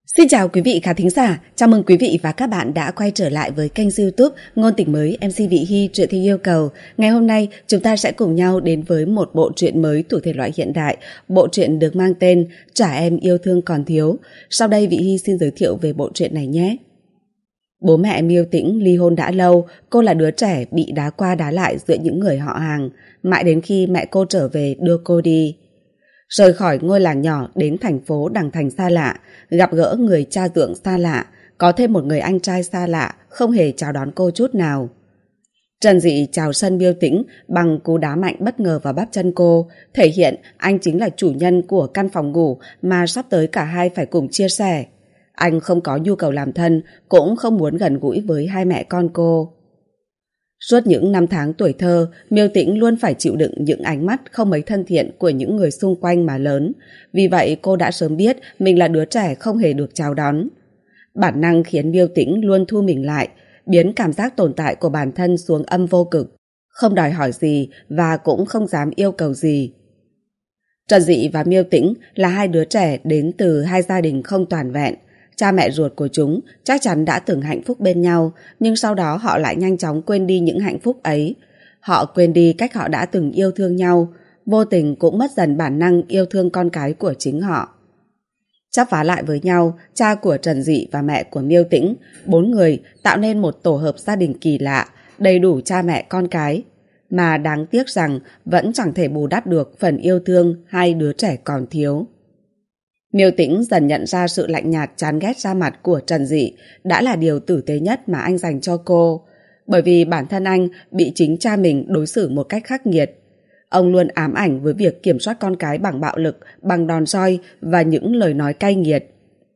Xin chào quý vị khán thính giả, chào mừng quý vị và các bạn đã quay trở lại với kênh YouTube Ngôn Tình Mới MC Vị Hy truyện theo yêu cầu. Ngày hôm nay chúng ta sẽ cùng nhau đến với một bộ truyện mới thuộc thể loại hiện đại. Bộ truyện được mang tên Trả Em Yêu Thương Còn Thiếu. Sau đây Vị Hy xin giới thiệu về bộ truyện này nhé. Bố mẹ Miêu Tĩnh ly hôn đã lâu, cô là đứa trẻ bị đá qua đá lại giữa những người họ hàng, mãi đến khi mẹ cô trở về đưa cô đi. Rời khỏi ngôi làng nhỏ đến thành phố đằng thành xa lạ, gặp gỡ người cha dượng xa lạ, có thêm một người anh trai xa lạ, không hề chào đón cô chút nào. Trần Dị chào sân Miêu Tĩnh bằng cú đá mạnh bất ngờ vào bắp chân cô, thể hiện anh chính là chủ nhân của căn phòng ngủ mà sắp tới cả hai phải cùng chia sẻ. Anh không có nhu cầu làm thân, cũng không muốn gần gũi với hai mẹ con cô. Suốt những năm tháng tuổi thơ, Miêu Tĩnh luôn phải chịu đựng những ánh mắt không mấy thân thiện của những người xung quanh mà lớn. Vì vậy cô đã sớm biết mình là đứa trẻ không hề được chào đón. Bản năng khiến Miêu Tĩnh luôn thu mình lại, biến cảm giác tồn tại của bản thân xuống âm vô cực, không đòi hỏi gì và cũng không dám yêu cầu gì. Trần Dị và Miêu Tĩnh là hai đứa trẻ đến từ hai gia đình không toàn vẹn. Cha mẹ ruột của chúng chắc chắn đã từng hạnh phúc bên nhau, nhưng sau đó họ lại nhanh chóng quên đi những hạnh phúc ấy. Họ quên đi cách họ đã từng yêu thương nhau, vô tình cũng mất dần bản năng yêu thương con cái của chính họ. Chắp vá lại với nhau, cha của Trần Dị và mẹ của Miêu Tĩnh, bốn người tạo nên một tổ hợp gia đình kỳ lạ, đầy đủ cha mẹ con cái. Mà đáng tiếc rằng vẫn chẳng thể bù đắp được phần yêu thương hai đứa trẻ còn thiếu. Miêu Tĩnh dần nhận ra sự lạnh nhạt chán ghét ra mặt của Trần Dị đã là điều tử tế nhất mà anh dành cho cô, bởi vì bản thân anh bị chính cha mình đối xử một cách khắc nghiệt. Ông luôn ám ảnh với việc kiểm soát con cái bằng bạo lực, bằng đòn roi và những lời nói cay nghiệt.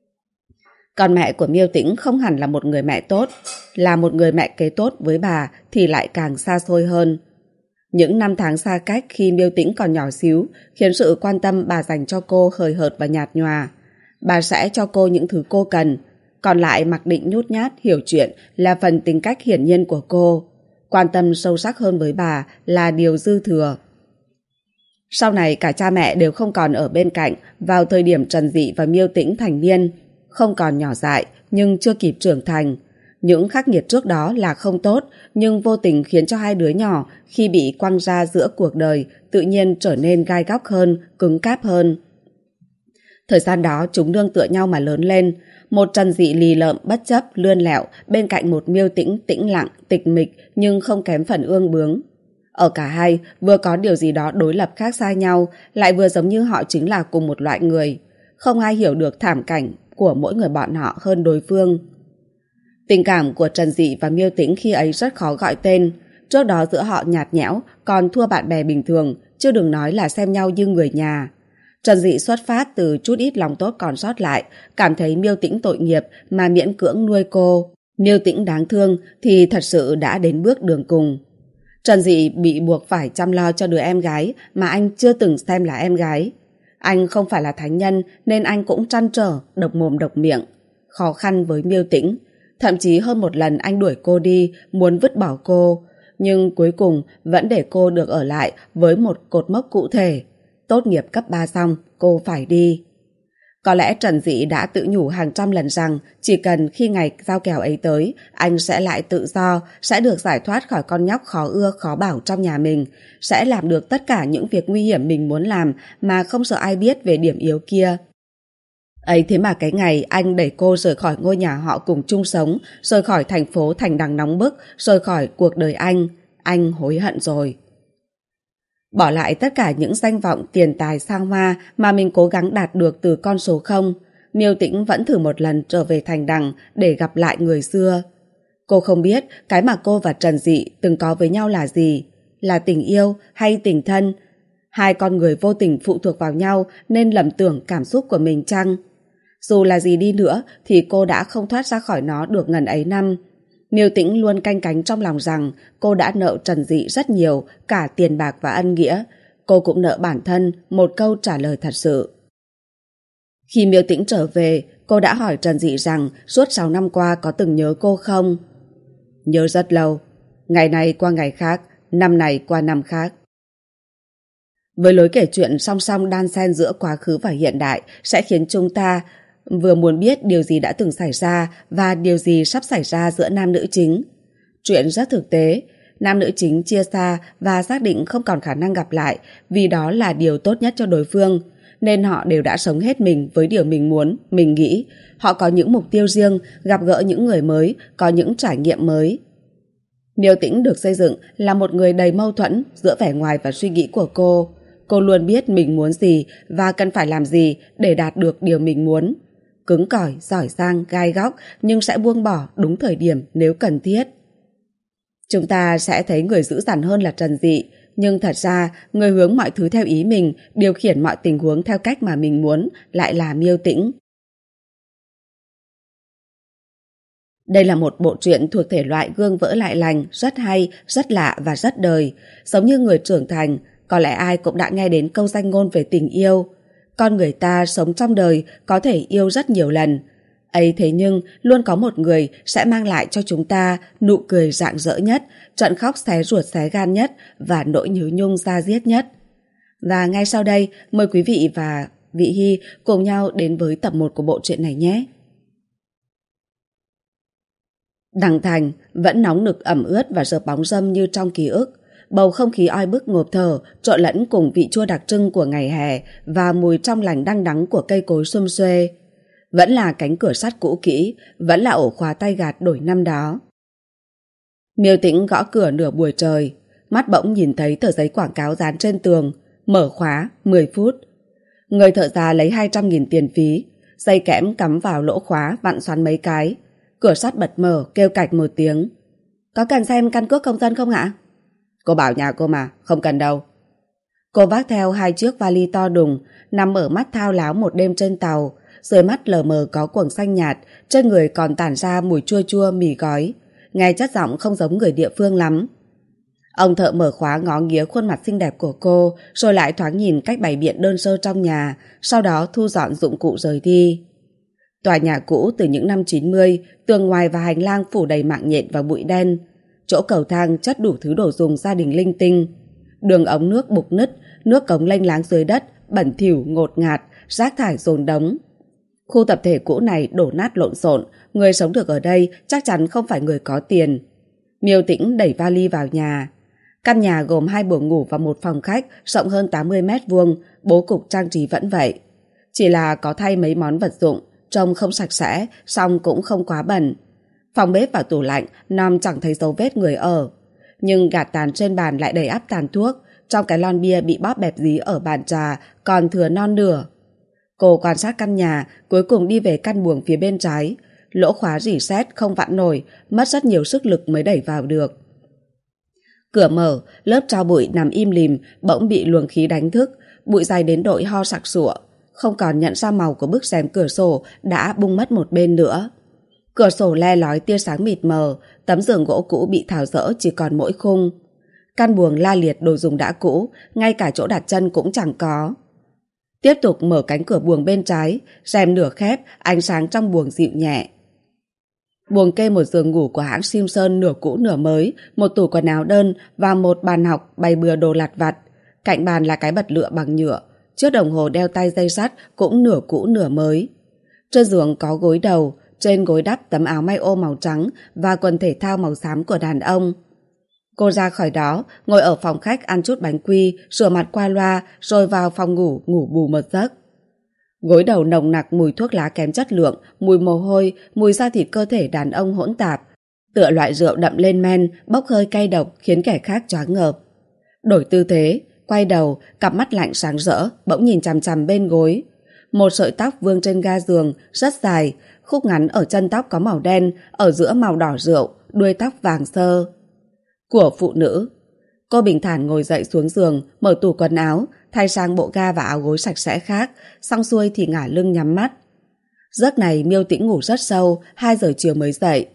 Còn mẹ của Miêu Tĩnh không hẳn là một người mẹ tốt, là một người mẹ kế tốt với bà thì lại càng xa xôi hơn. Những năm tháng xa cách khi Miêu Tĩnh còn nhỏ xíu khiến sự quan tâm bà dành cho cô hời hợt và nhạt nhòa. Bà sẽ cho cô những thứ cô cần, còn lại mặc định nhút nhát hiểu chuyện là phần tính cách hiển nhiên của cô. Quan tâm sâu sắc hơn với bà là điều dư thừa. Sau này cả cha mẹ đều không còn ở bên cạnh vào thời điểm Trần Dị và Miêu Tĩnh thành niên, không còn nhỏ dại nhưng chưa kịp trưởng thành. Những khắc nghiệt trước đó là không tốt, nhưng vô tình khiến cho hai đứa nhỏ khi bị quăng ra giữa cuộc đời tự nhiên trở nên gai góc hơn, cứng cáp hơn. Thời gian đó chúng nương tựa nhau mà lớn lên, một Trần Dị lì lợm bất chấp, lươn lẹo bên cạnh một Miêu Tĩnh tĩnh lặng, tịch mịch nhưng không kém phần ương bướng. Ở cả hai vừa có điều gì đó đối lập khác xa nhau, lại vừa giống như họ chính là cùng một loại người. Không ai hiểu được thảm cảnh của mỗi người bọn họ hơn đối phương. Tình cảm của Trần Dị và Miêu Tĩnh khi ấy rất khó gọi tên. Trước đó giữa họ nhạt nhẽo, còn thua bạn bè bình thường, chứ đừng nói là xem nhau như người nhà. Trần Dị xuất phát từ chút ít lòng tốt còn sót lại, cảm thấy Miêu Tĩnh tội nghiệp mà miễn cưỡng nuôi cô. Miêu Tĩnh đáng thương thì thật sự đã đến bước đường cùng. Trần Dị bị buộc phải chăm lo cho đứa em gái mà anh chưa từng xem là em gái. Anh không phải là thánh nhân nên anh cũng trăn trở, độc mồm độc miệng, khó khăn với Miêu Tĩnh. Thậm chí hơn một lần anh đuổi cô đi, muốn vứt bỏ cô, nhưng cuối cùng vẫn để cô được ở lại với một cột mốc cụ thể. Tốt nghiệp cấp 3 xong, cô phải đi. Có lẽ Trần Dị đã tự nhủ hàng trăm lần rằng chỉ cần khi ngày giao kèo ấy tới, anh sẽ lại tự do, sẽ được giải thoát khỏi con nhóc khó ưa khó bảo trong nhà mình, sẽ làm được tất cả những việc nguy hiểm mình muốn làm mà không sợ ai biết về điểm yếu kia. Ấy thế mà cái ngày anh đẩy cô rời khỏi ngôi nhà họ cùng chung sống, rời khỏi thành phố thành đằng nóng bức, rời khỏi cuộc đời anh hối hận rồi. Bỏ lại tất cả những danh vọng tiền tài sang hoa mà mình cố gắng đạt được từ con số 0, Miêu Tĩnh vẫn thử một lần trở về thành đằng để gặp lại người xưa. Cô không biết cái mà cô và Trần Dị từng có với nhau là gì, là tình yêu hay tình thân. Hai con người vô tình phụ thuộc vào nhau nên lầm tưởng cảm xúc của mình chăng? Dù là gì đi nữa thì cô đã không thoát ra khỏi nó được ngần ấy năm. Miêu Tĩnh luôn canh cánh trong lòng rằng cô đã nợ Trần Dị rất nhiều, cả tiền bạc và ân nghĩa. Cô cũng nợ bản thân một câu trả lời thật sự. Khi Miêu Tĩnh trở về, cô đã hỏi Trần Dị rằng suốt 6 năm qua có từng nhớ cô không? Nhớ rất lâu, ngày này qua ngày khác, năm này qua năm khác. Với lối kể chuyện song song đan xen giữa quá khứ và hiện đại sẽ khiến chúng ta vừa muốn biết điều gì đã từng xảy ra và điều gì sắp xảy ra giữa nam nữ chính. Chuyện rất thực tế, nam nữ chính chia xa và xác định không còn khả năng gặp lại vì đó là điều tốt nhất cho đối phương, nên họ đều đã sống hết mình với điều mình muốn, mình nghĩ. Họ có những mục tiêu riêng, gặp gỡ những người mới, có những trải nghiệm mới. Niêu Tĩnh được xây dựng là một người đầy mâu thuẫn giữa vẻ ngoài và suy nghĩ của cô. Cô luôn biết mình muốn gì và cần phải làm gì để đạt được điều mình muốn. Cứng cỏi, giỏi giang, gai góc nhưng sẽ buông bỏ đúng thời điểm nếu cần thiết. Chúng ta sẽ thấy người dữ dằn hơn là Trần Dị, nhưng thật ra người hướng mọi thứ theo ý mình, điều khiển mọi tình huống theo cách mà mình muốn lại là Miêu Tĩnh. Đây là một bộ truyện thuộc thể loại gương vỡ lại lành, rất hay, rất lạ và rất đời. Giống như người trưởng thành, có lẽ ai cũng đã nghe đến câu danh ngôn về tình yêu. Con người ta sống trong đời có thể yêu rất nhiều lần. Ấy thế nhưng luôn có một người sẽ mang lại cho chúng ta nụ cười rạng rỡ nhất, trận khóc xé ruột xé gan nhất và nỗi nhớ nhung da diết nhất. Và ngay sau đây, mời quý vị và Vị Hy cùng nhau đến với tập 1 của bộ truyện này nhé. Đằng Thành vẫn nóng nực ẩm ướt và rợp bóng râm như trong ký ức. Bầu không khí oi bức ngộp thở trộn lẫn cùng vị chua đặc trưng của ngày hè và mùi trong lành đăng đắng của cây cối sum xuê. Vẫn là cánh cửa sắt cũ kỹ, vẫn là ổ khóa tay gạt đổi năm đó. Miêu Tĩnh gõ cửa nửa buổi trời, mắt bỗng nhìn thấy tờ giấy quảng cáo dán trên tường, mở khóa 10 phút. Người thợ già lấy 200.000 tiền phí, dây kẽm cắm vào lỗ khóa vặn xoắn mấy cái. Cửa sắt bật mở, kêu cạch một tiếng. Có cần xem căn cước công dân không ạ? Cô bảo nhà cô mà, không cần đâu. Cô vác theo 2 chiếc vali to đùng, nằm ở mắt thao láo một đêm trên tàu. Dưới mắt lờ mờ có quầng xanh nhạt, trên người còn tản ra mùi chua chua mì gói. Nghe chất giọng không giống người địa phương lắm. Ông thợ mở khóa ngó nghía khuôn mặt xinh đẹp của cô, rồi lại thoáng nhìn cách bày biện đơn sơ trong nhà, sau đó thu dọn dụng cụ rời đi. Tòa nhà cũ từ những năm 90, tường ngoài và hành lang phủ đầy mạng nhện và bụi đen. Chỗ cầu thang chất đủ thứ đồ dùng gia đình linh tinh. Đường ống nước bục nứt, nước cống lênh láng dưới đất, bẩn thỉu ngột ngạt, rác thải dồn đống. Khu tập thể cũ này đổ nát lộn xộn, người sống được ở đây chắc chắn không phải người có tiền. Miêu Tĩnh đẩy vali vào nhà. Căn nhà gồm 2 buồng ngủ và 1 phòng khách rộng hơn 80 m², bố cục trang trí vẫn vậy. Chỉ là có thay mấy món vật dụng, trông không sạch sẽ, song cũng không quá bẩn. Phòng bếp và tủ lạnh nằm chẳng thấy dấu vết người ở. Nhưng gạt tàn trên bàn lại đầy ắp tàn thuốc, trong cái lon bia bị bóp bẹp dí ở bàn trà còn thừa non nửa. Cô quan sát căn nhà, cuối cùng đi về căn buồng phía bên trái. Lỗ khóa rỉ sét không vặn nổi, mất rất nhiều sức lực mới đẩy vào được. Cửa mở, lớp tro bụi nằm im lìm, bỗng bị luồng khí đánh thức, bụi dày đến độ ho sặc sụa. Không còn nhận ra màu của bức rèm cửa sổ đã bung mất một bên nữa. Cửa sổ le lói tia sáng mịt mờ, tấm giường gỗ cũ bị tháo dỡ chỉ còn mỗi khung. Căn buồng la liệt đồ dùng đã cũ, ngay cả chỗ đặt chân cũng chẳng có. Tiếp tục mở cánh cửa buồng bên trái, rèm nửa khép, ánh sáng trong buồng dịu nhẹ. Buồng kê một giường ngủ của hãng Simpson nửa cũ nửa mới, một tủ quần áo đơn và một bàn học bày bừa đồ lặt vặt. Cạnh bàn là cái bật lửa bằng nhựa, chiếc đồng hồ đeo tay dây sắt cũng nửa cũ nửa mới. Trên giường có gối đầu, trên gối đắp tấm áo may ô màu trắng và quần thể thao màu xám của đàn ông. Cô ra khỏi đó, ngồi ở phòng khách ăn chút bánh quy, rửa mặt qua loa, rồi vào phòng ngủ bù một giấc. Gối đầu nồng nặc mùi thuốc lá kém chất lượng, mùi mồ hôi, mùi da thịt cơ thể đàn ông hỗn tạp. Tựa loại rượu đậm lên men, bốc hơi cay độc khiến kẻ khác choáng ngợp. Đổi tư thế, quay đầu, cặp mắt lạnh sáng rỡ, bỗng nhìn chằm chằm bên gối. Một sợi tóc vương trên ga giường, rất dài, khúc ngắn ở chân tóc có màu đen, ở giữa màu đỏ rượu, đuôi tóc vàng sơ. Của phụ nữ. Cô bình thản ngồi dậy xuống giường, mở tủ quần áo, thay sang bộ ga và áo gối sạch sẽ khác, xong xuôi thì ngả lưng nhắm mắt. Giấc này Miêu Tĩnh ngủ rất sâu, 2 giờ chiều mới dậy.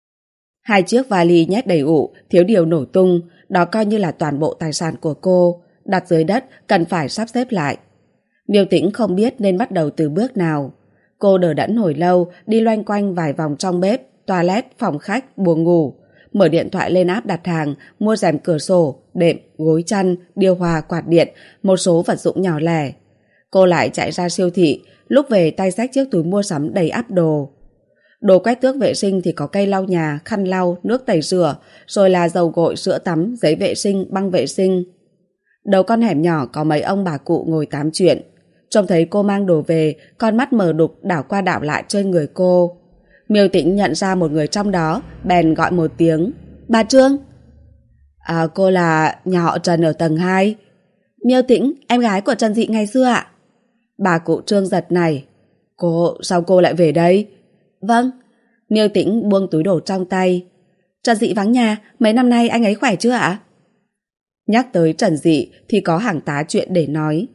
2 chiếc vali nhét đầy ụ, thiếu điều nổ tung, đó coi như là toàn bộ tài sản của cô, đặt dưới đất cần phải sắp xếp lại. Miêu Tĩnh không biết nên bắt đầu từ bước nào. Cô đờ đẫn hồi lâu, đi loanh quanh vài vòng trong bếp, toilet, phòng khách, buồng ngủ, mở điện thoại lên app đặt hàng, mua rèm cửa sổ, đệm, gối chăn, điều hòa, quạt điện, một số vật dụng nhỏ lẻ. Cô lại chạy ra siêu thị, lúc về tay xách chiếc túi mua sắm đầy ắp đồ. Đồ quét tước vệ sinh thì có cây lau nhà, khăn lau, nước tẩy rửa, rồi là dầu gội, sữa tắm, giấy vệ sinh, băng vệ sinh. Đầu con hẻm nhỏ có mấy ông bà cụ ngồi tám chuyện. Trông thấy cô mang đồ về, con mắt mờ đục đảo qua đảo lại trên người cô. Miêu Tĩnh nhận ra một người trong đó, bèn gọi một tiếng. Bà Trương. Cô là nhà họ Trần ở tầng 2. Miêu Tĩnh, em gái của Trần Dị ngày xưa ạ. Bà cụ Trương giật nảy. Sao cô lại về đây? Vâng. Miêu Tĩnh buông túi đồ trong tay. Trần Dị vắng nhà, mấy năm nay anh ấy khỏe chưa ạ? Nhắc tới Trần Dị thì có hàng tá chuyện để nói.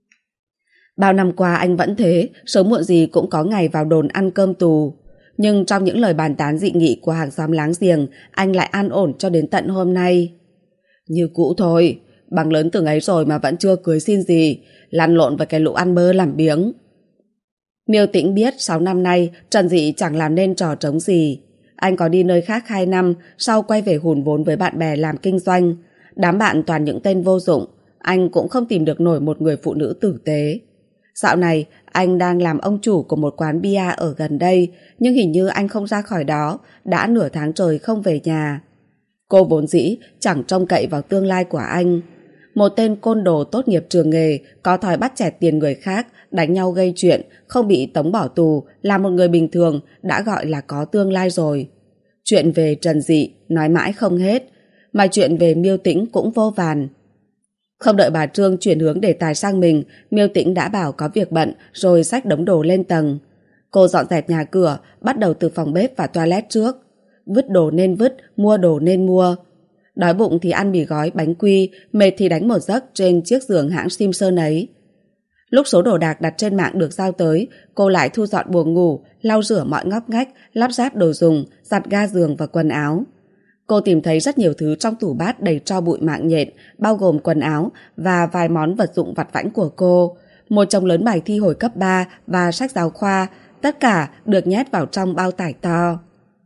Bao năm qua anh vẫn thế, sớm muộn gì cũng có ngày vào đồn ăn cơm tù. Nhưng trong những lời bàn tán dị nghị của hàng xóm láng giềng, anh lại an ổn cho đến tận hôm nay. Như cũ thôi, bằng lớn từng ấy rồi mà vẫn chưa cưới xin gì, lăn lộn với cái lũ ăn bơ làm biếng. Miêu Tĩnh biết 6 năm nay Trần Dị chẳng làm nên trò trống gì. Anh có đi nơi khác 2 năm, sau quay về hùn vốn với bạn bè làm kinh doanh. Đám bạn toàn những tên vô dụng, anh cũng không tìm được nổi một người phụ nữ tử tế. Dạo này, anh đang làm ông chủ của một quán bia ở gần đây, nhưng hình như anh không ra khỏi đó, đã nửa tháng trời không về nhà. Cô vốn dĩ chẳng trông cậy vào tương lai của anh. Một tên côn đồ tốt nghiệp trường nghề, có thói bắt chẹt tiền người khác, đánh nhau gây chuyện, không bị tống bỏ tù, là một người bình thường, đã gọi là có tương lai rồi. Chuyện về Trần Dị nói mãi không hết, mà chuyện về Miêu Tĩnh cũng vô vàn. Không đợi bà Trương chuyển hướng đề tài sang mình, Miêu Tĩnh đã bảo có việc bận rồi xách đống đồ lên tầng. Cô dọn dẹp nhà cửa, bắt đầu từ phòng bếp và toilet trước. Vứt đồ nên vứt, mua đồ nên mua. Đói bụng thì ăn mì gói, bánh quy, mệt thì đánh một giấc trên chiếc giường hãng Simpson ấy. Lúc số đồ đạc đặt trên mạng được giao tới, cô lại thu dọn buồng ngủ, lau rửa mọi ngóc ngách, lắp ráp đồ dùng, giặt ga giường và quần áo. Cô tìm thấy rất nhiều thứ trong tủ bát đầy tro bụi mạng nhện, bao gồm quần áo và vài món vật dụng vặt vãnh của cô, một chồng lớn bài thi hồi cấp 3 và sách giáo khoa, tất cả được nhét vào trong bao tải to.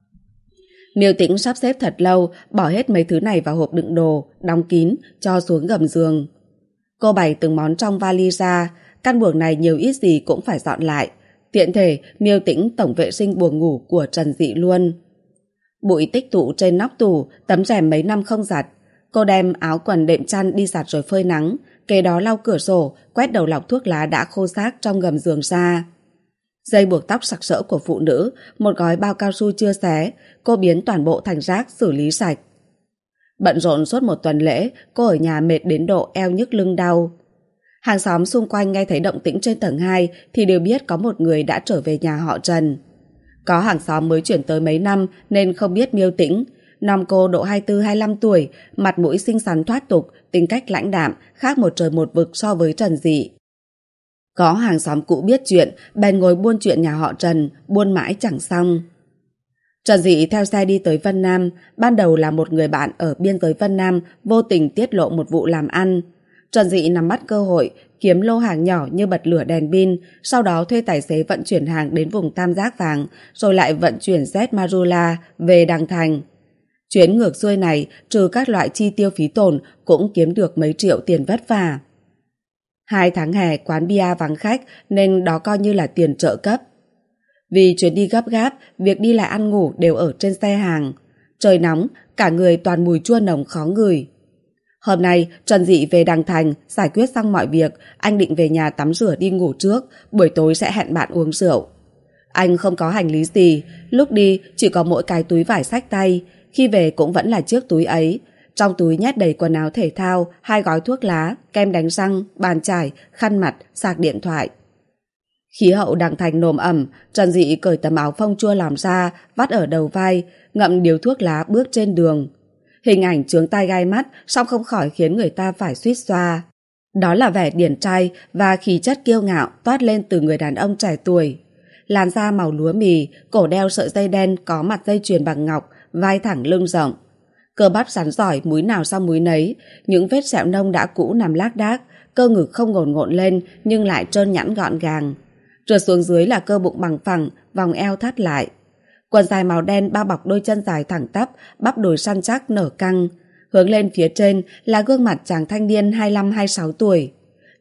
Miêu Tĩnh sắp xếp thật lâu, bỏ hết mấy thứ này vào hộp đựng đồ, đóng kín, cho xuống gầm giường. Cô bày từng món trong vali ra, căn buồng này nhiều ít gì cũng phải dọn lại. Tiện thể, Miêu Tĩnh tổng vệ sinh buồng ngủ của Trần Dị luôn. Bụi tích tụ trên nóc tủ, tấm rèm mấy năm không giặt. Cô đem áo quần đệm chăn đi giặt rồi phơi nắng, kế đó lau cửa sổ, quét đầu lọc thuốc lá đã khô xác trong gầm giường ra. Dây buộc tóc sặc sỡ của phụ nữ, một gói bao cao su chưa xé, cô biến toàn bộ thành rác xử lý sạch. Bận rộn suốt một tuần lễ, cô ở nhà mệt đến độ eo nhức lưng đau. Hàng xóm xung quanh nghe thấy động tĩnh trên tầng 2 thì đều biết có một người đã trở về nhà họ Trần. Có hàng xóm mới chuyển tới mấy năm nên không biết Miêu Tĩnh. Năm cô độ 24-25 tuổi, mặt mũi xinh xắn thoát tục, tính cách lãnh đạm, khác một trời một vực so với Trần Dị. Có hàng xóm cũ biết chuyện, bèn ngồi buôn chuyện nhà họ Trần, buôn mãi chẳng xong. Trần Dị theo xe đi tới Vân Nam, ban đầu là một người bạn ở biên giới Vân Nam vô tình tiết lộ một vụ làm ăn. Trần Dị nắm bắt cơ hội, kiếm lô hàng nhỏ như bật lửa đèn pin, sau đó thuê tài xế vận chuyển hàng đến vùng Tam Giác Vàng, rồi lại vận chuyển Z Marula về Đằng Thành. Chuyến ngược xuôi này, trừ các loại chi tiêu phí tổn, cũng kiếm được mấy triệu tiền vất vả. 2 tháng hè quán bia vắng khách nên đó coi như là tiền trợ cấp. Vì chuyến đi gấp gáp, việc đi lại ăn ngủ đều ở trên xe hàng. Trời nóng, cả người toàn mùi chua nồng khó ngửi. Hôm nay, Trần Dị về Đằng Thành, giải quyết xong mọi việc, anh định về nhà tắm rửa đi ngủ trước, buổi tối sẽ hẹn bạn uống rượu. Anh không có hành lý gì, lúc đi chỉ có mỗi cái túi vải xách tay, khi về cũng vẫn là chiếc túi ấy. Trong túi nhét đầy quần áo thể thao, 2 gói thuốc lá, kem đánh răng, bàn chải, khăn mặt, sạc điện thoại. Khí hậu Đằng Thành nồm ẩm, Trần Dị cởi tấm áo phông chua làm ra, vắt ở đầu vai, ngậm điếu thuốc lá bước trên đường. Hình ảnh chướng tai gai mắt, song không khỏi khiến người ta phải suýt xoa. Đó là vẻ điển trai và khí chất kiêu ngạo toát lên từ người đàn ông trẻ tuổi. Làn da màu lúa mì, cổ đeo sợi dây đen có mặt dây chuyền bằng ngọc, vai thẳng lưng rộng. Cơ bắp rắn giỏi múi nào sau múi nấy, những vết sẹo nông đã cũ nằm lác đác, cơ ngực không ngổn ngộn lên nhưng lại trơn nhẵn gọn gàng. Trượt xuống dưới là cơ bụng bằng phẳng, vòng eo thắt lại. Quần dài màu đen bao bọc đôi chân dài thẳng tắp, bắp đùi săn chắc nở căng. Hướng lên phía trên là gương mặt chàng thanh niên 25-26 tuổi.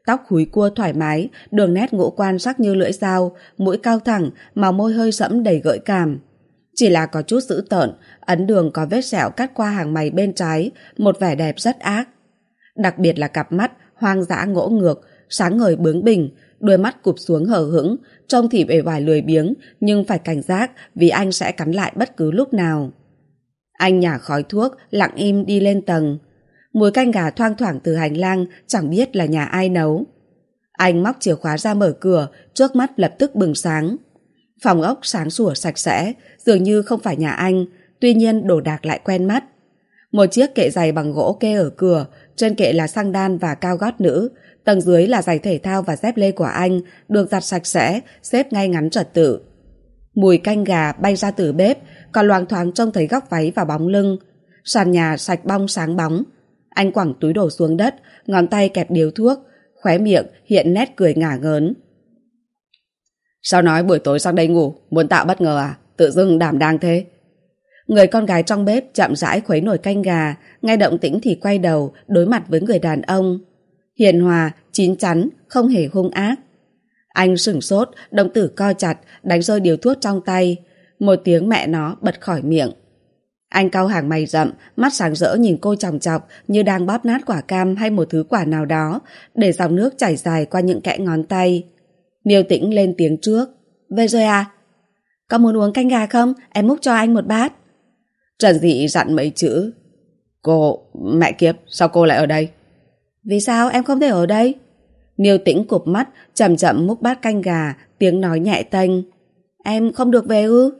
tóc húi cua thoải mái, đường nét ngũ quan sắc như lưỡi dao, mũi cao thẳng, màu môi hơi sẫm đầy gợi cảm. Chỉ là có chút dữ tợn, ấn đường có vết sẹo cắt qua hàng mày bên trái, một vẻ đẹp rất ác. Đặc biệt là cặp mắt hoang dã ngỗ ngược, sáng ngời bướng bỉnh, đôi mắt cụp xuống hờ hững, trông thì bề ngoài lười biếng, nhưng phải cảnh giác vì anh sẽ cắn lại bất cứ lúc nào. Anh nhả khói thuốc, lặng im đi lên tầng. Mùi canh gà thoang thoảng từ hành lang, chẳng biết là nhà ai nấu. Anh móc chìa khóa ra mở cửa, trước mắt lập tức bừng sáng. Phòng ốc sáng sủa sạch sẽ, dường như không phải nhà anh, tuy nhiên đồ đạc lại quen mắt. Một chiếc kệ giày bằng gỗ kê ở cửa, trên kệ là xăng đan và cao gót nữ, tầng dưới là giày thể thao và dép lê của anh, được giặt sạch sẽ, xếp ngay ngắn trật tự. Mùi canh gà bay ra từ bếp, còn loáng thoáng trông thấy góc váy và bóng lưng. Sàn nhà sạch bong sáng bóng. Anh quẳng túi đồ xuống đất, ngón tay kẹp điếu thuốc, khóe miệng hiện nét cười ngả ngớn. Sao nói buổi tối sang đây ngủ, muốn tạo bất ngờ à? Tự dưng đảm đang thế. Người con gái trong bếp chậm rãi khuấy nồi canh gà, nghe động tĩnh thì quay đầu, đối mặt với người đàn ông. Hiền hòa, chín chắn, không hề hung ác. Anh sửng sốt, đồng tử co chặt, đánh rơi điếu thuốc trong tay. Một tiếng mẹ nó bật khỏi miệng. Anh cau hàng mày rậm, mắt sáng rỡ nhìn cô chòng chọc như đang bóp nát quả cam hay một thứ quả nào đó, để dòng nước chảy dài qua những kẽ ngón tay. Miêu Tĩnh lên tiếng trước. Về rồi à? Có muốn uống canh gà không? Em múc cho anh một bát. Trần Dị dặn mấy chữ. Mẹ kiếp, sao cô lại ở đây? Vì sao em không thể ở đây? Miêu Tĩnh cụp mắt, chậm chậm múc bát canh gà, tiếng nói nhẹ tênh. Em không được về ư?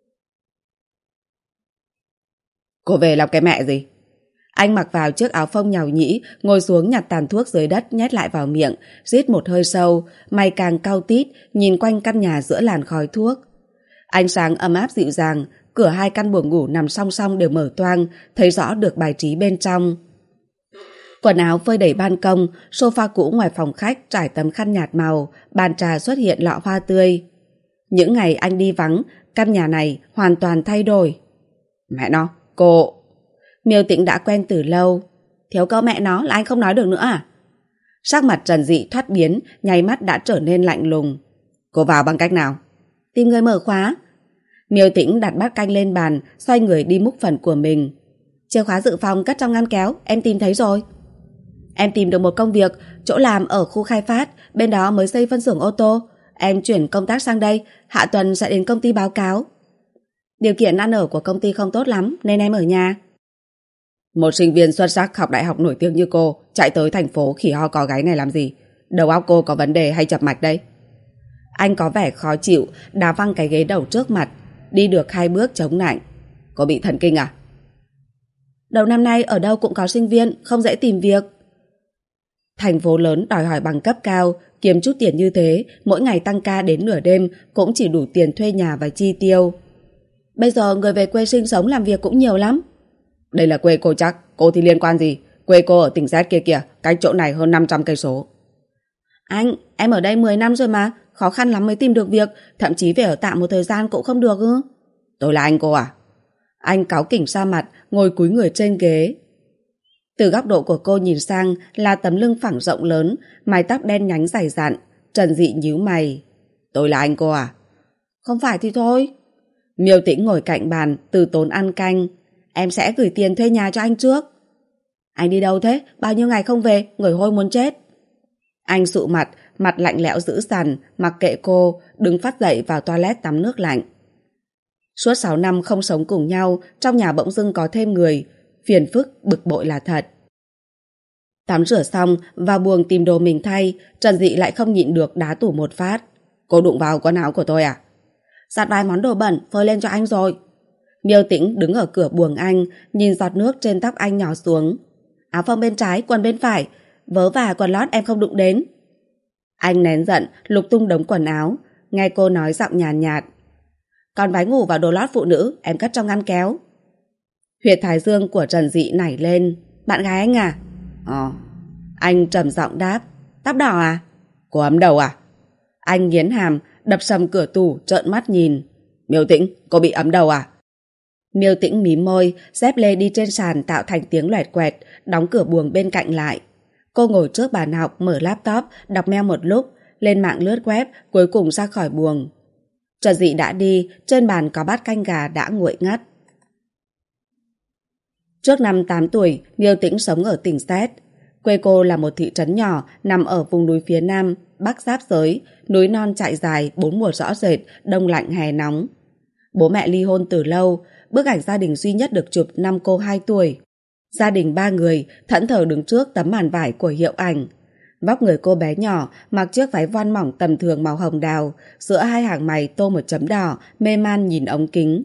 Cô về làm cái mẹ gì? Anh mặc vào chiếc áo phông nhàu nhĩ, ngồi xuống nhặt tàn thuốc dưới đất nhét lại vào miệng, rít một hơi sâu, mày càng cau tít, nhìn quanh căn nhà giữa làn khói thuốc. Ánh sáng ấm áp dịu dàng, cửa hai căn buồng ngủ nằm song song đều mở toang, thấy rõ được bài trí bên trong. Quần áo phơi đầy ban công, sofa cũ ngoài phòng khách trải tấm khăn nhạt màu, bàn trà xuất hiện lọ hoa tươi. Những ngày anh đi vắng, căn nhà này hoàn toàn thay đổi. Mẹ nó, cô... Miêu Tĩnh đã quen từ lâu. Thiếu câu mẹ nó là anh không nói được nữa à? Sắc mặt Trần Dị thoát biến, nháy mắt đã trở nên lạnh lùng. Cô vào bằng cách nào? Tìm người mở khóa. Miêu Tĩnh đặt bát canh lên bàn, xoay người đi múc phần của mình. Chìa khóa dự phòng cất trong ngăn kéo, em tìm thấy rồi. Em tìm được một công việc, chỗ làm ở khu khai phát, bên đó mới xây phân xưởng ô tô. Em chuyển công tác sang đây, hạ tuần sẽ đến công ty báo cáo. Điều kiện ăn ở của công ty không tốt lắm, nên em ở nhà. Một sinh viên xuất sắc học đại học nổi tiếng như cô chạy tới thành phố khỉ ho có gáy này làm gì? Đầu óc cô có vấn đề hay chập mạch đây? Anh có vẻ khó chịu, đá văng cái ghế đầu trước mặt, đi được 2 bước chống nạnh. Cô bị thần kinh à? Đầu năm nay ở đâu cũng có sinh viên, không dễ tìm việc. Thành phố lớn đòi hỏi bằng cấp cao, kiếm chút tiền như thế, mỗi ngày tăng ca đến nửa đêm cũng chỉ đủ tiền thuê nhà và chi tiêu. Bây giờ người về quê sinh sống làm việc cũng nhiều lắm. Đây là quê cô chắc, cô thì liên quan gì? Quê cô ở tỉnh Z kia kìa, cách chỗ này hơn 500 cây số. Anh, em ở đây 10 năm rồi mà, khó khăn lắm mới tìm được việc, thậm chí về ở tạm một thời gian cũng không được ư? Tôi là anh cô à? Anh cáu kỉnh ra mặt, ngồi cúi người trên ghế. Từ góc độ của cô nhìn sang là tấm lưng phẳng rộng lớn, mái tóc đen nhánh dày dặn. Trần Dị nhíu mày. Tôi là anh cô à? Không phải thì thôi. Miêu Tĩnh ngồi cạnh bàn, từ tốn ăn canh. Em sẽ gửi tiền thuê nhà cho anh trước. Anh đi đâu thế? Bao nhiêu ngày không về, người hôi muốn chết. Anh sụ mặt, mặt lạnh lẽo dữ dằn, mặc kệ cô, đứng phát dậy vào toilet tắm nước lạnh. Suốt 6 năm không sống cùng nhau, trong nhà bỗng dưng có thêm người. Phiền phức, bực bội là thật. Tắm rửa xong, vào buồng tìm đồ mình thay, Trần Dị lại không nhịn được đá tủ một phát. Cô đụng vào quần áo của tôi à? Giặt vài món đồ bẩn, phơi lên cho anh rồi. Miêu Tĩnh đứng ở cửa buồng anh, nhìn giọt nước trên tóc anh nhỏ xuống. Áo phông bên trái, quần bên phải, vớ và quần lót em không đụng đến. Anh nén giận, lục tung đống quần áo, nghe cô nói giọng nhàn nhạt. Còn váy ngủ và đồ lót phụ nữ, em cất trong ngăn kéo. Huyệt thái dương của Trần Dị nảy lên. Bạn gái anh à? Anh trầm giọng đáp. Tóc đỏ à? Cô ấm đầu à? Anh nghiến hàm, đập sầm cửa tủ, trợn mắt nhìn. Miêu Tĩnh, cô bị ấm đầu à? Miêu Tĩnh mím môi, dép lê đi trên sàn tạo thành tiếng loẹt quẹt, đóng cửa buồng bên cạnh lại. Cô ngồi trước bàn học mở laptop, đọc mail một lúc, lên mạng lướt web, cuối cùng ra khỏi buồng. Trần Dị đã đi, trên bàn có bát canh gà đã nguội ngắt. Trước năm 8 tuổi, Miêu Tĩnh sống ở tỉnh Séc. Quê cô là một thị trấn nhỏ nằm ở vùng núi phía nam, bắc giáp giới, núi non trải dài, 4 mùa rõ rệt, đông lạnh hè nóng. Bố mẹ ly hôn từ lâu, bức ảnh gia đình duy nhất được chụp năm cô 2 tuổi. Gia đình 3 người thẫn thờ đứng trước tấm màn vải của hiệu ảnh. Vóc người cô bé nhỏ, mặc chiếc váy voan mỏng tầm thường màu hồng đào, giữa hai hàng mày tô một chấm đỏ, mê man nhìn ống kính.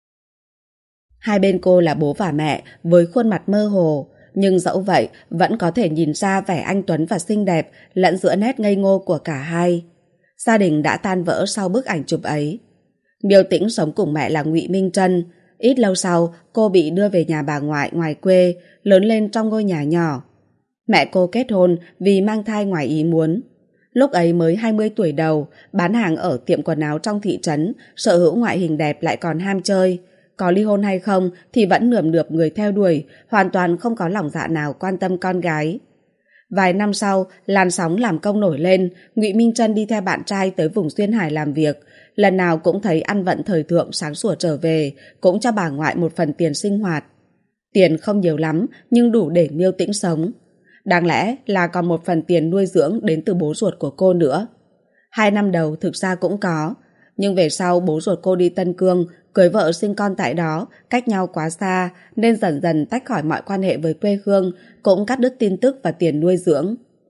Hai bên cô là bố và mẹ với khuôn mặt mơ hồ, nhưng dẫu vậy vẫn có thể nhìn ra vẻ anh tuấn và xinh đẹp lẫn giữa nét ngây ngô của cả hai. Gia đình đã tan vỡ sau bức ảnh chụp ấy. Miêu Tĩnh sống cùng mẹ là Ngụy Minh Trân. Ít lâu sau, cô bị đưa về nhà bà ngoại ngoài quê, lớn lên trong ngôi nhà nhỏ. Mẹ cô kết hôn vì mang thai ngoài ý muốn. Lúc ấy mới 20 tuổi đầu, bán hàng ở tiệm quần áo trong thị trấn, sở hữu ngoại hình đẹp lại còn ham chơi. Có ly hôn hay không thì vẫn nườm nượp người theo đuổi, hoàn toàn không có lòng dạ nào quan tâm con gái. Vài năm sau, làn sóng làm công nổi lên, Ngụy Minh Trân đi theo bạn trai tới vùng Duyên Hải làm việc. Lần nào cũng thấy ăn vận thời thượng sáng sủa trở về, cũng cho bà ngoại một phần tiền sinh hoạt. Tiền không nhiều lắm, nhưng đủ để Miêu Tĩnh sống. Đáng lẽ là còn một phần tiền nuôi dưỡng đến từ bố ruột của cô nữa. 2 năm đầu thực ra cũng có, nhưng về sau bố ruột cô đi Tân Cương, cưới vợ sinh con tại đó, cách nhau quá xa, nên dần dần tách khỏi mọi quan hệ với quê hương, cũng cắt đứt tin tức và tiền nuôi dưỡng.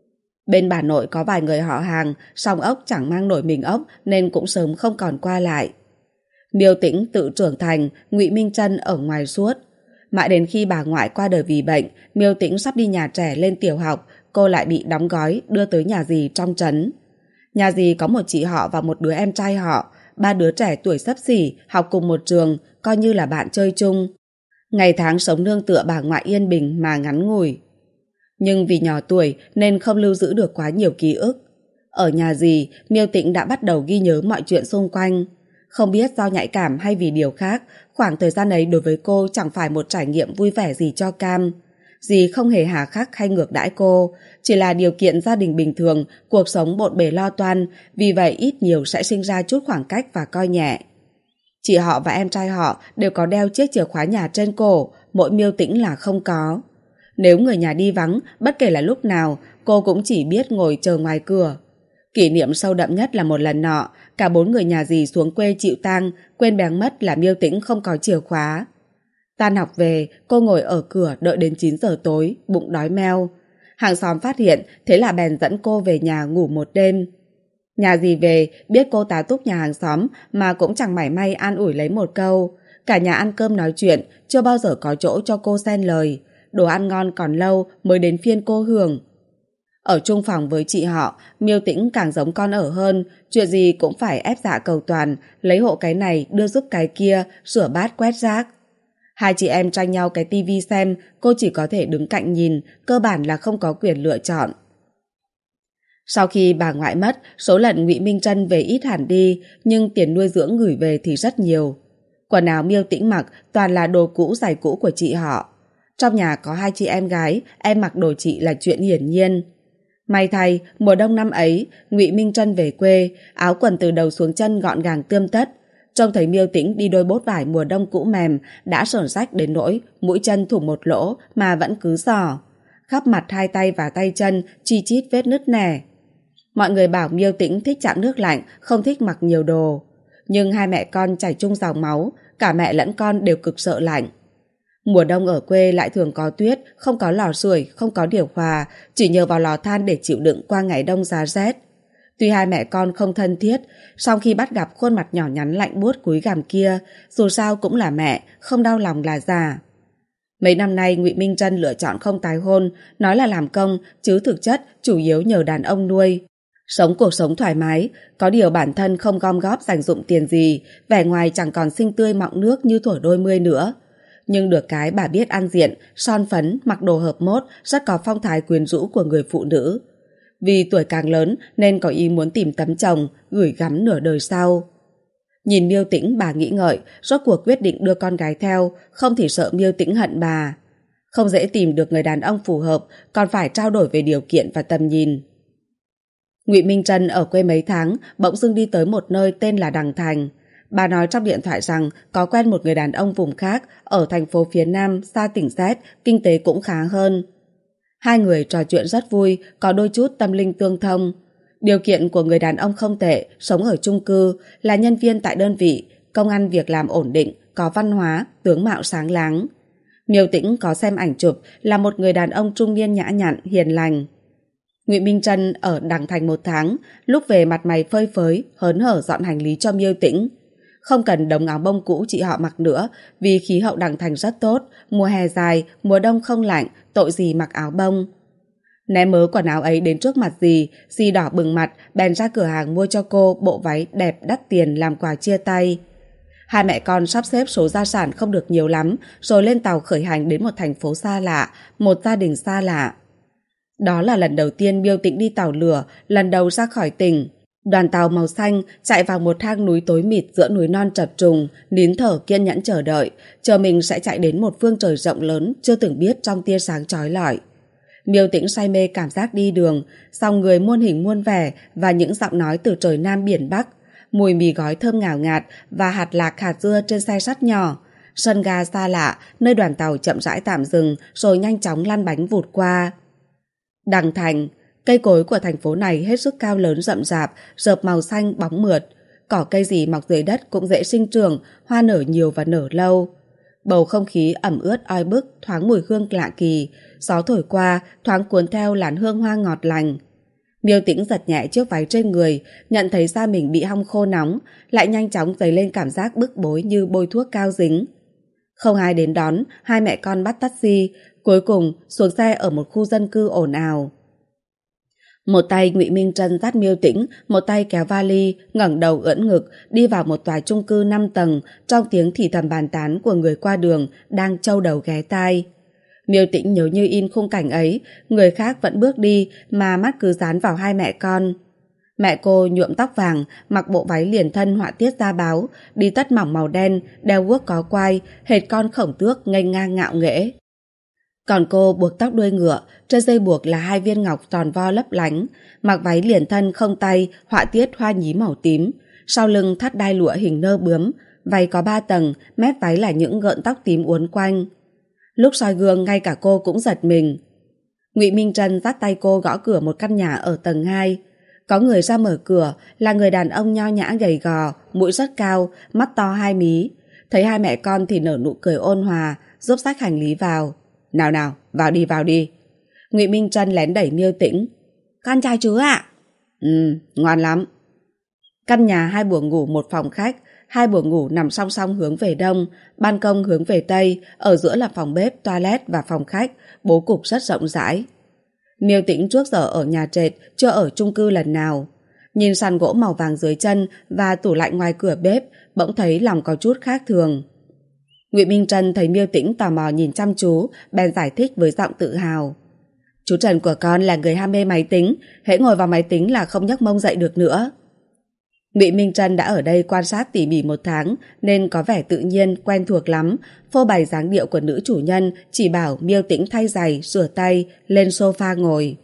Bên bà nội có vài người họ hàng, song ốc chẳng mang nổi mình ốc nên cũng sớm không còn qua lại. Miêu Tĩnh tự trưởng thành, Ngụy Minh Trân ở ngoài suốt. Mãi đến khi bà ngoại qua đời vì bệnh, Miêu Tĩnh sắp đi nhà trẻ lên tiểu học, cô lại bị đóng gói đưa tới nhà dì trong trấn. Nhà dì có một chị họ và một đứa em trai họ, 3 đứa trẻ tuổi xấp xỉ, học cùng một trường, coi như là bạn chơi chung. Ngày tháng sống nương tựa bà ngoại yên bình mà ngắn ngủi. Nhưng vì nhỏ tuổi nên không lưu giữ được quá nhiều ký ức. Ở nhà dì, Miêu Tĩnh đã bắt đầu ghi nhớ mọi chuyện xung quanh. Không biết do nhạy cảm hay vì điều khác, khoảng thời gian ấy đối với cô chẳng phải một trải nghiệm vui vẻ gì cho cam. Dì không hề hà khắc hay ngược đãi cô, chỉ là điều kiện gia đình bình thường, cuộc sống bộn bề lo toan, vì vậy ít nhiều sẽ sinh ra chút khoảng cách và coi nhẹ. Chị họ và em trai họ đều có đeo chiếc chìa khóa nhà trên cổ, mỗi Miêu Tĩnh là không có. Nếu người nhà đi vắng, bất kể là lúc nào, cô cũng chỉ biết ngồi chờ ngoài cửa. Kỷ niệm sâu đậm nhất là một lần nọ, cả 4 người nhà dì xuống quê chịu tang, quên bén mất là Miêu Tĩnh không có chìa khóa. Tan học về, cô ngồi ở cửa đợi đến 9 giờ tối, bụng đói meo. Hàng xóm phát hiện, thế là bèn dẫn cô về nhà ngủ một đêm. Nhà dì về, biết cô tá túc nhà hàng xóm mà cũng chẳng mảy may an ủi lấy một câu. Cả nhà ăn cơm nói chuyện, chưa bao giờ có chỗ cho cô xen lời. Đồ ăn ngon còn lâu mới đến phiên cô hưởng. Ở chung phòng với chị họ, Miêu Tĩnh càng giống con ở hơn, chuyện gì cũng phải ép dạ cầu toàn, lấy hộ cái này đưa giúp cái kia, rửa bát quét rác. Hai chị em tranh nhau cái tivi xem, cô chỉ có thể đứng cạnh nhìn, cơ bản là không có quyền lựa chọn. Sau khi bà ngoại mất, số lần Ngụy Minh Trân về ít hẳn đi, nhưng tiền nuôi dưỡng gửi về thì rất nhiều. Quần áo Miêu Tĩnh mặc toàn là đồ cũ giày cũ của chị họ. Trong nhà có 2 chị em gái, em mặc đồ chị là chuyện hiển nhiên. May thay, mùa đông năm ấy, Ngụy Minh Trân về quê, áo quần từ đầu xuống chân gọn gàng tươm tất. Trông thấy Miêu Tĩnh đi đôi bốt vải mùa đông cũ mềm, đã sởn rách đến nỗi mũi chân thủng một lỗ mà vẫn cứ giỏ. Khắp mặt 2 tay và tay chân chi chít vết nứt nẻ. Mọi người bảo Miêu Tĩnh thích chạm nước lạnh, không thích mặc nhiều đồ. Nhưng hai mẹ con chảy chung dòng máu, cả mẹ lẫn con đều cực sợ lạnh. Mùa đông ở quê lại thường có tuyết, không có lò sưởi, không có điều hòa, chỉ nhờ vào lò than để chịu đựng qua ngày đông giá rét. Tuy hai mẹ con không thân thiết, sau khi bắt gặp khuôn mặt nhỏ nhắn lạnh buốt cúi gằm kia, dù sao cũng là mẹ, không đau lòng là già. Mấy năm nay Ngụy Minh Trân lựa chọn không tái hôn, nói là làm công, chứ thực chất chủ yếu nhờ đàn ông nuôi. Sống cuộc sống thoải mái, có điều bản thân không gom góp dành dụm tiền gì, vẻ ngoài chẳng còn xinh tươi mọng nước như thuở đôi mươi nữa. Nhưng được cái bà biết ăn diện, son phấn, mặc đồ hợp mốt, rất có phong thái quyến rũ của người phụ nữ. Vì tuổi càng lớn nên có ý muốn tìm tấm chồng, gửi gắm nửa đời sau. Nhìn Miêu Tĩnh bà nghĩ ngợi, rốt cuộc quyết định đưa con gái theo, không thì sợ Miêu Tĩnh hận bà. Không dễ tìm được người đàn ông phù hợp, còn phải trao đổi về điều kiện và tầm nhìn. Ngụy Minh Trân ở quê mấy tháng, bỗng dưng đi tới một nơi tên là Đằng Thành. Bà nói trong điện thoại rằng có quen một người đàn ông vùng khác ở thành phố phía Nam, xa tỉnh Z, kinh tế cũng khá hơn. Hai người trò chuyện rất vui, có đôi chút tâm linh tương thông. Điều kiện của người đàn ông không tệ, sống ở chung cư, là nhân viên tại đơn vị, công ăn việc làm ổn định, có văn hóa, tướng mạo sáng láng. Miêu Tĩnh có xem ảnh chụp, là một người đàn ông trung niên nhã nhặn, hiền lành. Ngụy Minh Trân ở Đằng Thành 1 tháng, lúc về mặt mày phơi phới, hớn hở dọn hành lý cho Miêu Tĩnh. Không cần đống áo bông cũ chị họ mặc nữa, vì khí hậu Đằng Thành rất tốt, mùa hè dài, mùa đông không lạnh, tội gì mặc áo bông. Ném mớ quần áo ấy đến trước mặt dì đỏ bừng mặt, bèn ra cửa hàng mua cho cô bộ váy đẹp đắt tiền làm quà chia tay. Hai mẹ con sắp xếp số gia sản không được nhiều lắm, rồi lên tàu khởi hành đến một thành phố xa lạ, một gia đình xa lạ. Đó là lần đầu tiên Miêu Tĩnh đi tàu lửa, lần đầu ra khỏi tỉnh. Đoàn tàu màu xanh chạy vào một hang núi tối mịt giữa núi non chập trùng, nín thở kiên nhẫn chờ đợi, chờ mình sẽ chạy đến một phương trời rộng lớn chưa từng biết trong tia sáng chói lọi. Miêu Tĩnh say mê cảm giác đi đường, dòng người muôn hình muôn vẻ và những giọng nói từ trời Nam biển Bắc, mùi mì gói thơm ngào ngạt và hạt lạc hạt dưa trên xe sắt nhỏ, sân ga xa lạ, nơi đoàn tàu chậm rãi tạm dừng rồi nhanh chóng lăn bánh vụt qua. Đằng Thành, cây cối của thành phố này hết sức cao lớn rậm rạp, rợp màu xanh bóng mượt, cỏ cây gì mọc dưới đất cũng dễ sinh trưởng, hoa nở nhiều và nở lâu. Bầu không khí ẩm ướt oi bức, thoáng mùi hương lạ kỳ, gió thổi qua, thoáng cuốn theo làn hương hoa ngọt lành. Miêu Tĩnh giật nhẹ chiếc váy trên người, nhận thấy da mình bị hong khô nóng, lại nhanh chóng dấy lên cảm giác bức bối như bôi thuốc cao dính. Không ai đến đón, hai mẹ con bắt taxi, cuối cùng xuống xe ở một khu dân cư ồn ào. Một tay Ngụy Minh Trân dắt Miêu Tĩnh, một tay kéo vali, ngẩng đầu ưỡn ngực, đi vào một tòa chung cư 5 tầng, trong tiếng thì thầm bàn tán của người qua đường đang trâu đầu ghé tai. Miêu Tĩnh nhớ như in khung cảnh ấy, người khác vẫn bước đi mà mắt cứ dán vào hai mẹ con. Mẹ cô nhuộm tóc vàng, mặc bộ váy liền thân họa tiết da báo, đi tất mỏng màu đen, đeo guốc có quai, hệt con khổng tước nghênh ngang ngạo nghễ. Còn cô buộc tóc đuôi ngựa, trên dây buộc là 2 viên ngọc tròn vo lấp lánh, mặc váy liền thân không tay, họa tiết hoa nhí màu tím, sau lưng thắt đai lụa hình nơ bướm, váy có 3 tầng, mép váy là những gợn tóc tím uốn quanh. Lúc soi gương ngay cả cô cũng giật mình. Ngụy Minh Trân dắt tay cô gõ cửa một căn nhà ở tầng 2. Có người ra mở cửa, là người đàn ông nho nhã gầy gò, mũi rất cao, mắt to 2 mí. Thấy hai mẹ con thì nở nụ cười ôn hòa, giúp xách hành lý vào. Nào nào, vào đi. Ngụy Minh Trân lén đẩy Miêu Tĩnh. Con chào chú ạ. Ngoan lắm. Căn nhà 2 buồng ngủ 1 phòng khách, 2 buồng ngủ nằm song song hướng về đông, ban công hướng về tây, ở giữa là phòng bếp, toilet và phòng khách, bố cục rất rộng rãi. Miêu Tĩnh trước giờ ở nhà trệt, chưa ở chung cư lần nào. Nhìn sàn gỗ màu vàng dưới chân và tủ lạnh ngoài cửa bếp, bỗng thấy lòng có chút khác thường. Ngụy Minh Trân thấy Miêu Tĩnh tò mò nhìn chăm chú, bèn giải thích với giọng tự hào. Chú Trần của con là người ham mê máy tính, hễ ngồi vào máy tính là không nhấc mông dậy được nữa. Ngụy Minh Trân đã ở đây quan sát tỉ mỉ 1 tháng nên có vẻ tự nhiên, quen thuộc lắm, phô bày dáng điệu của nữ chủ nhân, chỉ bảo Miêu Tĩnh thay giày, rửa tay, lên sofa ngồi.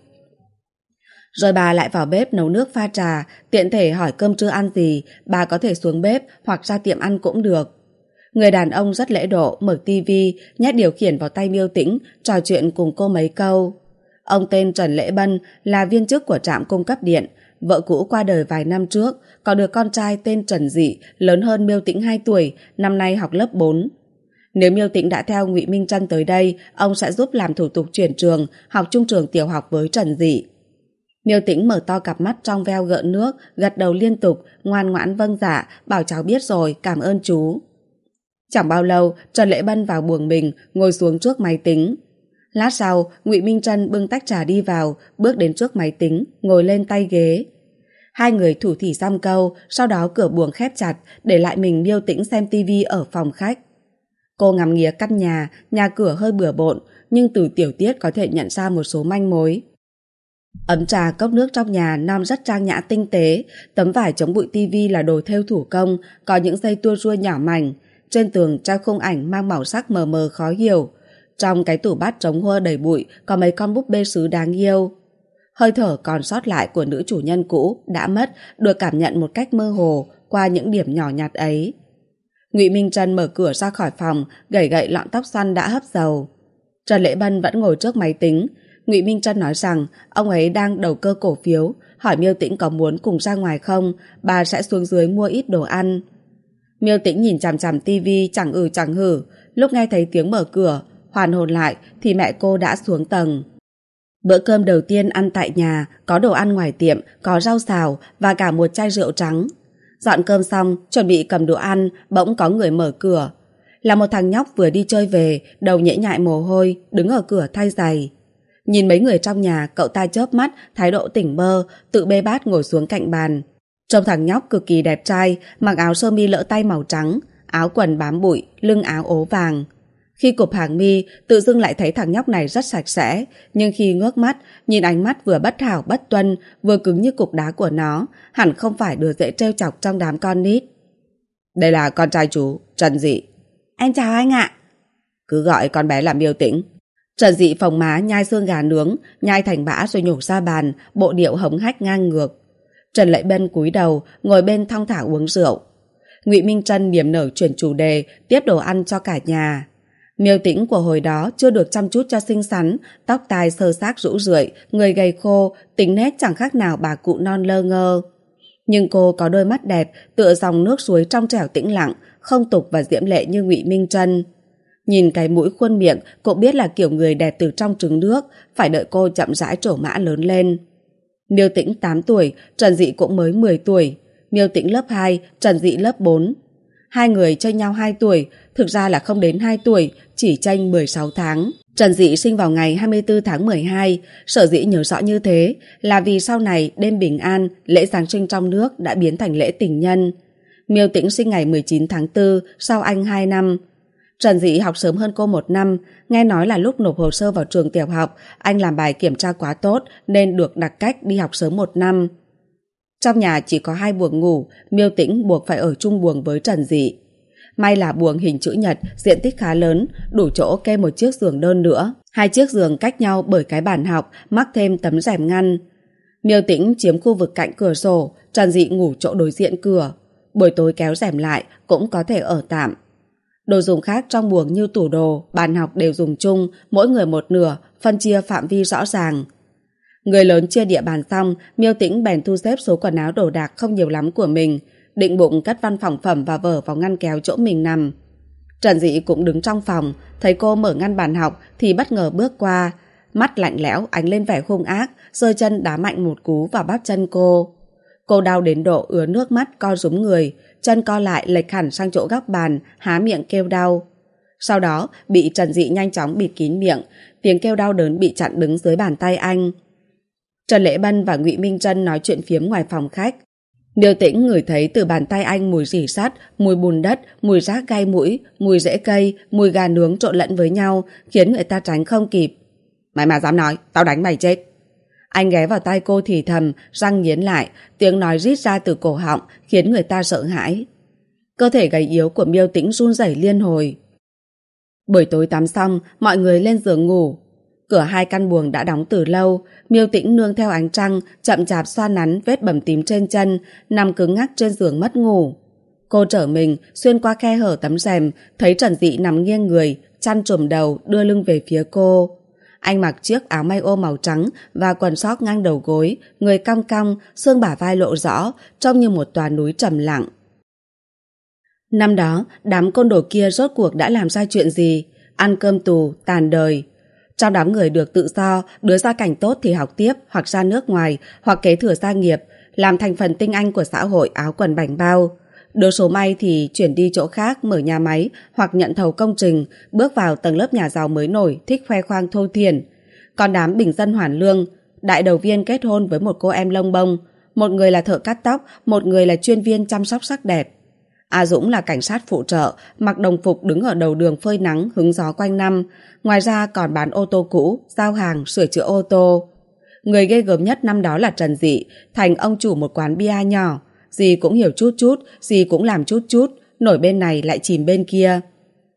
Rồi bà lại vào bếp nấu nước pha trà, tiện thể hỏi cơm trưa ăn gì, bà có thể xuống bếp hoặc ra tiệm ăn cũng được. Người đàn ông rất lễ độ, mở tivi, nhét điều khiển vào tay Miêu Tĩnh, trò chuyện cùng cô mấy câu. Ông tên Trần Lễ Bân là viên chức của trạm cung cấp điện, vợ cũ qua đời vài năm trước, có đứa con trai tên Trần Dị, lớn hơn Miêu Tĩnh 2 tuổi, năm nay học lớp 4. Nếu Miêu Tĩnh đã theo Ngụy Minh Trân tới đây, ông sẽ giúp làm thủ tục chuyển trường, học chung trường tiểu học với Trần Dị. Miêu Tĩnh mở to cặp mắt trong veo gợn nước, gật đầu liên tục, ngoan ngoãn vâng dạ, bảo cháu biết rồi, cảm ơn chú. Chẳng bao lâu, Trần Lễ Bân vào buồng mình, ngồi xuống trước máy tính. Lát sau, Ngụy Minh Trân bưng tách trà đi vào, bước đến trước máy tính, ngồi lên tay ghế. Hai người thủ thỉ dăm câu, sau đó cửa buồng khép chặt, để lại mình Miêu Tĩnh xem tivi ở phòng khách. Cô ngắm nghía căn nhà cửa hơi bừa bộn, nhưng từ tiểu tiết có thể nhận ra một số manh mối. Ấm trà, cốc nước trong nhà non rất trang nhã tinh tế, tấm vải chống bụi tivi là đồ thêu thủ công, có những dây tua rua nhỏ mảnh. Trên tường treo khung ảnh mang màu sắc mờ mờ khó hiểu. Trong cái tủ bát trống hơ đầy bụi có mấy con búp bê sứ đáng yêu. Hơi thở còn sót lại của nữ chủ nhân cũ đã mất, được cảm nhận một cách mơ hồ qua những điểm nhỏ nhặt ấy. Ngụy Minh Trân mở cửa ra khỏi phòng, gẩy gậy lọn tóc xoăn đã hấp dầu. Trần Lễ Bân vẫn ngồi trước máy tính. Ngụy Minh Trân nói rằng ông ấy đang đầu cơ cổ phiếu, hỏi Miêu Tĩnh có muốn cùng ra ngoài không, bà sẽ xuống dưới mua ít đồ ăn. Miêu Tĩnh nhìn chằm chằm tivi chẳng chẳng hử, lúc nghe thấy tiếng mở cửa, hoàn hồn lại thì mẹ cô đã xuống tầng. Bữa cơm đầu tiên ăn tại nhà, có đồ ăn ngoài tiệm, có rau xào và cả một chai rượu trắng. Dọn cơm xong, chuẩn bị cầm đồ ăn, bỗng có người mở cửa. Là một thằng nhóc vừa đi chơi về, đầu nhễ nhại mồ hôi, đứng ở cửa thay giày. Nhìn mấy người trong nhà, cậu ta chớp mắt, thái độ tỉnh bơ, tự bê bát ngồi xuống cạnh bàn. Trông thằng nhóc cực kỳ đẹp trai, mặc áo sơ mi lỡ tay màu trắng, áo quần bám bụi, lưng áo ố vàng. Khi cụp hàng mi, tự dưng lại thấy thằng nhóc này rất sạch sẽ, nhưng khi ngước mắt, nhìn ánh mắt vừa bất hảo bất tuân, vừa cứng như cục đá của nó, hẳn không phải đứa dễ trêu chọc trong đám con nít. Đây là con trai chú, Trần Dị. Em chào anh ạ. Cứ gọi con bé là Miêu Tĩnh. Trần Dị phồng má nhai xương gà nướng, nhai thành bã rồi nhổ ra bàn, bộ điệu hống hách ngang ngược. Trần Lễ Bân cúi đầu, ngồi bên thong thả uống rượu. Ngụy Minh Trân niềm nở chuyển chủ đề, tiếp đồ ăn cho cả nhà. Miêu Tĩnh của hồi đó chưa được chăm chút cho xinh xắn, tóc tai sơ xác rũ rượi, người gầy khô, tính nét chẳng khác nào bà cụ non lơ ngơ. Nhưng cô có đôi mắt đẹp, tựa dòng nước suối trong trẻo tĩnh lặng, không tục và diễm lệ như Ngụy Minh Trân. Nhìn cái mũi khuôn miệng, cô biết là kiểu người đẹp từ trong trứng nước, phải đợi cô chậm rãi trổ mã lớn lên. Miêu Tĩnh 8 tuổi, Trần Dị cũng mới 10 tuổi. Miêu Tĩnh lớp 2, Trần Dị lớp 4. Hai người chênh nhau 2 tuổi, thực ra là không đến 2 tuổi, chỉ chênh 16 tháng. Trần Dị sinh vào ngày 24 tháng 12, sở dĩ nhớ rõ như thế là vì sau này đêm bình an, lễ Giáng sinh trong nước đã biến thành lễ tình nhân. Miêu Tĩnh sinh ngày 19 tháng 4, sau anh 2 năm. Trần Dị học sớm hơn cô 1 năm, nghe nói là lúc nộp hồ sơ vào trường tiểu học, anh làm bài kiểm tra quá tốt nên được đặc cách đi học sớm 1 năm. Trong nhà chỉ có 2 buồng ngủ, Miêu Tĩnh buộc phải ở chung buồng với Trần Dị. May là buồng hình chữ nhật, diện tích khá lớn, đủ chỗ kê một chiếc giường đơn nữa. 2 chiếc giường cách nhau bởi cái bàn học, mắc thêm tấm rèm ngăn. Miêu Tĩnh chiếm khu vực cạnh cửa sổ, Trần Dị ngủ chỗ đối diện cửa. Buổi tối kéo rèm lại cũng có thể ở tạm. Đồ dùng khác trong buồng như tủ đồ, bàn học đều dùng chung, mỗi người một nửa, phân chia phạm vi rõ ràng. Người lớn chia địa bàn xong, Miêu Tĩnh bèn thu xếp số quần áo đồ đạc không nhiều lắm của mình, định bụng cất văn phòng phẩm và vở vào ngăn kéo chỗ mình nằm. Trần Dị cũng đứng trong phòng, thấy cô mở ngăn bàn học thì bất ngờ bước qua, mắt lạnh lẽo ánh lên vẻ hung ác, giơ chân đá mạnh một cú vào bắp chân cô. Cô đau đến độ ứa nước mắt co rúm người, chân co lại lệch hẳn sang chỗ góc bàn, há miệng kêu đau. Sau đó bị Trần Dị nhanh chóng bịt kín miệng, tiếng kêu đau đớn bị chặn đứng dưới bàn tay anh. Trần Lễ Bân và Ngụy Minh Trân nói chuyện phiếm ngoài phòng khách. Miêu Tĩnh ngửi thấy từ bàn tay anh mùi rỉ sắt, mùi bùn đất, mùi rác gai mũi, mùi rễ cây, mùi gà nướng trộn lẫn với nhau, khiến người ta tránh không kịp. Mày mà dám nói, tao đánh mày chết. Anh ghé vào tai cô thì thầm, răng nghiến lại, tiếng nói rít ra từ cổ họng, khiến người ta sợ hãi. Cơ thể gầy yếu của Miêu Tĩnh run rẩy liên hồi. Buổi tối tắm xong, mọi người lên giường ngủ. Cửa 2 căn buồng đã đóng từ lâu, Miêu Tĩnh nương theo ánh trăng, chậm chạp xoa nắn vết bầm tím trên chân, nằm cứng ngắc trên giường mất ngủ. Cô trở mình, xuyên qua khe hở tấm rèm, thấy Trần Dị nằm nghiêng người, chăn trùm đầu, đưa lưng về phía cô. Anh mặc chiếc áo may ô màu trắng và quần sóc ngang đầu gối, người cong cong, xương bả vai lộ rõ, trông như một tòa núi trầm lặng. Năm đó, đám côn đồ kia rốt cuộc đã làm sai chuyện gì? Ăn cơm tù, tàn đời. Trong đám người được tự do, đứa gia cảnh tốt thì học tiếp hoặc ra nước ngoài, hoặc kế thừa gia nghiệp, làm thành phần tinh anh của xã hội áo quần bảnh bao. Đứa số may thì chuyển đi chỗ khác mở nhà máy hoặc nhận thầu công trình, bước vào tầng lớp nhà giàu mới nổi, thích khoe khoang thô thiển. Còn đám bình dân hoàn lương, đại đầu viên kết hôn với một cô em lông bông, một người là thợ cắt tóc, một người là chuyên viên chăm sóc sắc đẹp. A Dũng là cảnh sát phụ trợ, mặc đồng phục đứng ở đầu đường phơi nắng hứng gió quanh năm, ngoài ra còn bán ô tô cũ, giao hàng, sửa chữa ô tô. Người ghê gớm nhất năm đó là Trần Dị, thành ông chủ một quán bia nhỏ, gì cũng hiểu chút chút, gì cũng làm chút chút, nổi bên này lại chìm bên kia.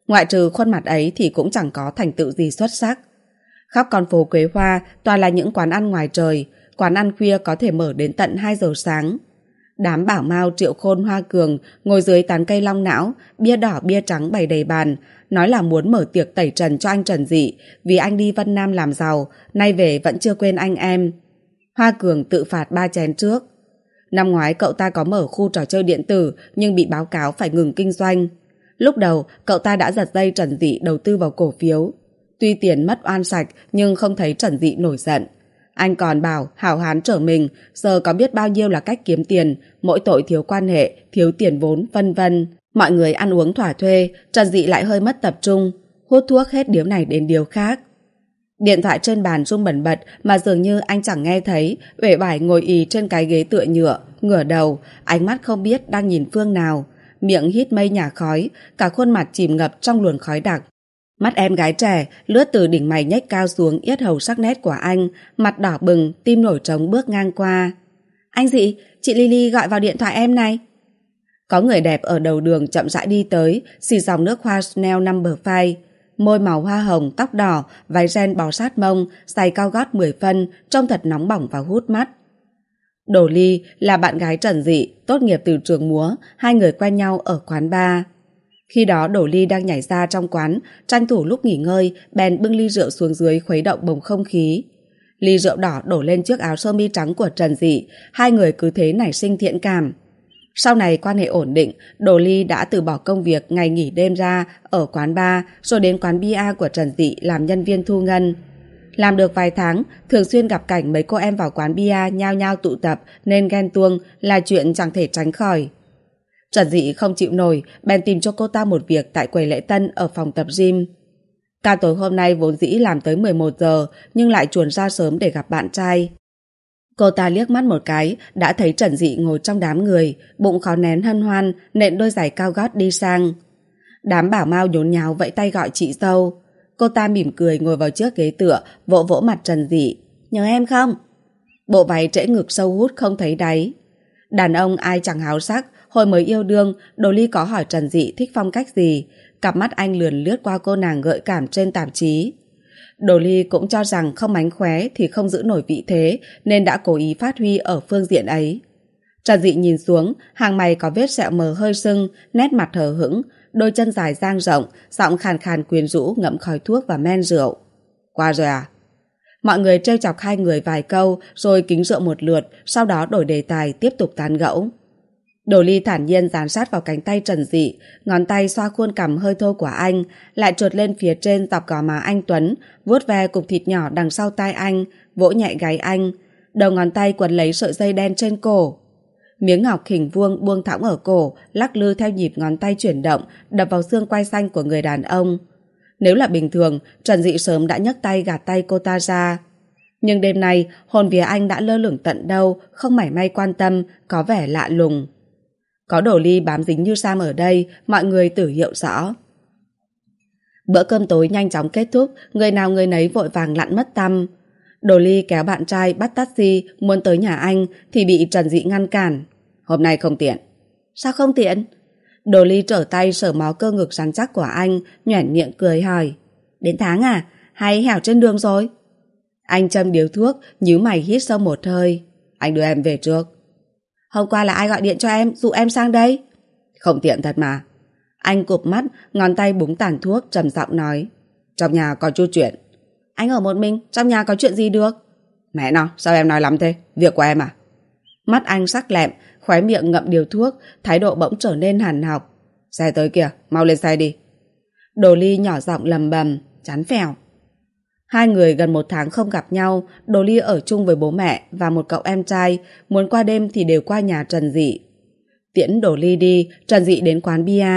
Ngoại trừ khuôn mặt ấy thì cũng chẳng có thành tựu gì xuất sắc. Khắp con phố Quế Hoa toàn là những quán ăn ngoài trời, quán ăn khuya có thể mở đến tận 2 giờ sáng. Đám Bảo Mao, Triệu Khôn, Hoa Cường ngồi dưới tán cây long não, bia đỏ bia trắng bày đầy bàn, nói là muốn mở tiệc tẩy trần cho anh Trần Dị vì anh đi Vân Nam làm giàu, nay về vẫn chưa quên anh em. Hoa Cường tự phạt 3 chén trước. Năm ngoái cậu ta có mở khu trò chơi điện tử nhưng bị báo cáo phải ngừng kinh doanh. Lúc đầu cậu ta đã giật dây Trần Dị đầu tư vào cổ phiếu. Tuy tiền mất oan sạch nhưng không thấy Trần Dị nổi giận. Anh còn bảo hảo hán trở mình, giờ có biết bao nhiêu là cách kiếm tiền, mỗi tội thiếu quan hệ, thiếu tiền vốn, vân vân. Mọi người ăn uống thỏa thuê, Trần Dị lại hơi mất tập trung, hút thuốc hết điếu này đến điếu khác. Điện thoại trên bàn rung bần bật mà dường như anh chẳng nghe thấy, uể oải ngồi ì trên cái ghế tựa nhựa, ngửa đầu, ánh mắt không biết đang nhìn phương nào, miệng hít mây nhả khói, cả khuôn mặt chìm ngập trong luồng khói đặc. Mắt em gái trẻ lướt từ đỉnh mày nhếch cao xuống yết hầu sắc nét của anh, mặt đỏ bừng, tim nổi trống bước ngang qua. Anh Dị, chị Lily gọi vào điện thoại em này. Có người đẹp ở đầu đường chậm rãi đi tới, xì dòng nước hoa Chanel number 5, môi màu hoa hồng, tóc đỏ, váy ren bó sát mông, giày cao gót 10 phân, trông thật nóng bỏng và hút mắt. Đổ Ly là bạn gái Trần Dị, tốt nghiệp từ trường múa, hai người quen nhau ở quán bar. Khi đó Đổ Ly đang nhảy ra trong quán, tranh thủ lúc nghỉ ngơi, bèn bưng ly rượu xuống dưới khuấy động bầu không khí. Ly rượu đỏ đổ lên chiếc áo sơ mi trắng của Trần Dị, hai người cứ thế nảy sinh thiện cảm. Sau này quan hệ ổn định, Đổ Ly đã từ bỏ công việc ngày nghỉ đêm ra ở quán bar rồi đến quán bia của Trần Dị làm nhân viên thu ngân. Làm được vài tháng, thường xuyên gặp cảnh mấy cô em vào quán bia nhao nhao tụ tập nên ghen tuông là chuyện chẳng thể tránh khỏi. Trần Dị không chịu nổi, bèn tìm cho cô ta một việc tại quầy lễ tân ở phòng tập gym. Ca tối hôm nay vốn dĩ làm tới 11 giờ nhưng lại chuồn ra sớm để gặp bạn trai. Cô ta liếc mắt một cái đã thấy Trần Dị ngồi trong đám người, bụng khó nén hân hoan, nện đôi giày cao gót đi sang. Đám Bảo Mao nhốn nháo vẫy tay gọi chị dâu. Cô ta mỉm cười ngồi vào chiếc ghế tựa, vỗ vỗ mặt Trần Dị. Nhớ em không? Bộ váy trễ ngực sâu hút không thấy đáy. Đàn ông ai chẳng háo sắc, hồi mới yêu đương, Đỗ Ly có hỏi Trần Dị thích phong cách gì. Cặp mắt anh lườn lướt qua cô nàng gợi cảm trên tạp chí. Đỗ Ly cũng cho rằng không mánh khóe thì không giữ nổi vị thế nên đã cố ý phát huy ở phương diện ấy. Trần Dị nhìn xuống, hàng mày có vết sẹo mờ hơi sưng, nét mặt hờ hững, đôi chân dài dang rộng, giọng khàn khàn quyến rũ ngậm khói thuốc và men rượu. Qua rồi à? Mọi người trêu chọc hai người vài câu rồi kính rượu một lượt, sau đó đổi đề tài tiếp tục tán gẫu. Đỗ Ly thản nhiên dán sát vào cánh tay Trần Dị, ngón tay xoa khuôn cằm hơi thô của anh, lại trượt lên phía trên dọc gò má anh Tuấn, vuốt ve cục thịt nhỏ đằng sau tai anh, vỗ nhẹ gáy anh, đầu ngón tay quấn lấy sợi dây đen trên cổ. Miếng ngọc khỉnh vuông buông thõng ở cổ, lắc lư theo nhịp ngón tay chuyển động, đập vào xương quai xanh của người đàn ông. Nếu là bình thường, Trần Dị sớm đã nhấc tay gạt tay cô ta ra. Nhưng đêm nay, hồn vía anh đã lơ lửng tận đâu, không mảy may quan tâm, có vẻ lạ lùng. Có Đỗ Ly bám dính như Sam ở đây, mọi người tử hiệu rõ. Bữa cơm tối nhanh chóng kết thúc, người nào người nấy vội vàng lặn mất tăm. Đỗ Ly kéo bạn trai bắt taxi muốn tới nhà anh thì bị Trần Dị ngăn cản. Hôm nay không tiện. Sao không tiện? Đỗ Ly trở tay sờ mó cơ ngực rắn chắc của anh, nhoẻn miệng cười hỏi. Đến tháng à? Hay hẻo trên đường rồi? Anh châm điếu thuốc, nhíu mày hít sâu một hơi. Anh đưa em về trước. Hôm qua là ai gọi điện cho em, dụ em sang đây? Không tiện thật mà. Anh cụp mắt, ngón tay búng tàn thuốc, trầm giọng nói. Trong nhà có chút chuyện. Anh ở một mình, trong nhà có chuyện gì được? Mẹ nó, sao em nói lắm thế? Việc của em à? Mắt anh sắc lẹm, khóe miệng ngậm điếu thuốc, thái độ bỗng trở nên hàn học. Xe tới kìa, mau lên xe đi. Đỗ Ly nhỏ giọng lầm bầm, chán phèo. Hai người gần 1 tháng không gặp nhau, Đỗ Ly ở chung với bố mẹ và một cậu em trai, muốn qua đêm thì đều qua nhà Trần Dị. Tiễn Đỗ Ly đi, Trần Dị đến quán bia.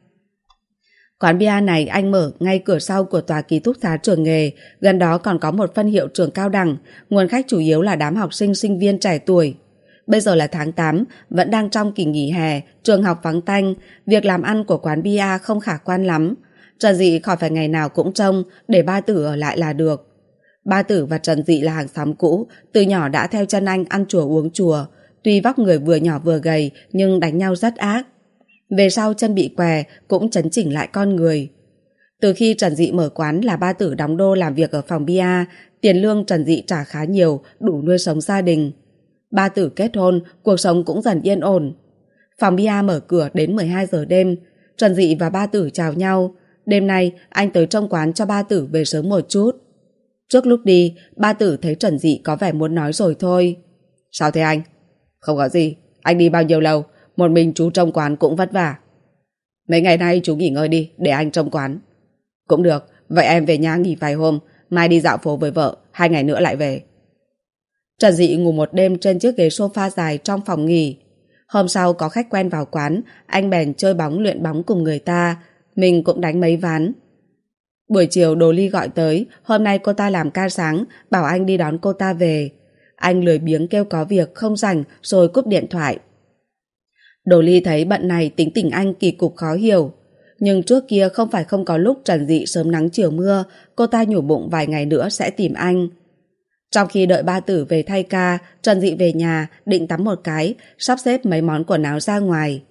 Quán bia này anh mở ngay cửa sau của tòa ký túc xá trường nghề, gần đó còn có một phân hiệu trường cao đẳng, nguồn khách chủ yếu là đám học sinh sinh viên trẻ tuổi. Bây giờ là tháng 8, vẫn đang trong kỳ nghỉ hè, trường học vắng tanh, việc làm ăn của quán bia không khả quan lắm. Trần Dị khỏi phải ngày nào cũng trông, để ba Tử ở lại là được. Ba Tử và Trần Dị là hàng xóm cũ, từ nhỏ đã theo chân anh ăn chùa uống chùa. Tuy vóc người vừa nhỏ vừa gầy, nhưng đánh nhau rất ác. Về sau chân bị què, cũng chấn chỉnh lại con người. Từ khi Trần Dị mở quán là ba Tử đóng đô làm việc ở phòng bia, tiền lương Trần Dị trả khá nhiều, đủ nuôi sống gia đình. Ba Tử kết hôn, cuộc sống cũng dần yên ổn. Phòng bia mở cửa đến 12 giờ đêm, Trần Dị và ba Tử chào nhau. Đêm nay anh tới trong quán cho ba Tử về sớm một chút. Trước lúc đi, ba Tử thấy Trần Dị có vẻ muốn nói rồi thôi. Sao thế anh? Không có gì, anh đi bao nhiêu lâu, một mình chú trông quán cũng vất vả. Mấy ngày nay chú nghỉ ngơi đi, để anh trông quán. Cũng được, vậy em về nhà nghỉ vài hôm, mai đi dạo phố với vợ, 2 ngày nữa lại về. Trần Dị ngủ một đêm trên chiếc ghế sofa dài trong phòng nghỉ. Hôm sau có khách quen vào quán, anh bèn chơi bóng luyện bóng cùng người ta, mình cũng đánh mấy ván. Buổi chiều Đồ Ly gọi tới, hôm nay cô ta làm ca sáng, bảo anh đi đón cô ta về. Anh lười biếng kêu có việc không rảnh rồi cúp điện thoại. Đồ Ly thấy bận này tính tình anh kỳ cục khó hiểu. Nhưng trước kia không phải không có lúc Trần Dị sớm nắng chiều mưa, cô ta nhủ bụng vài ngày nữa sẽ tìm anh. Trong khi đợi ba Tử về thay ca, Trần Dị về nhà, định tắm một cái, sắp xếp mấy món quần áo ra ngoài.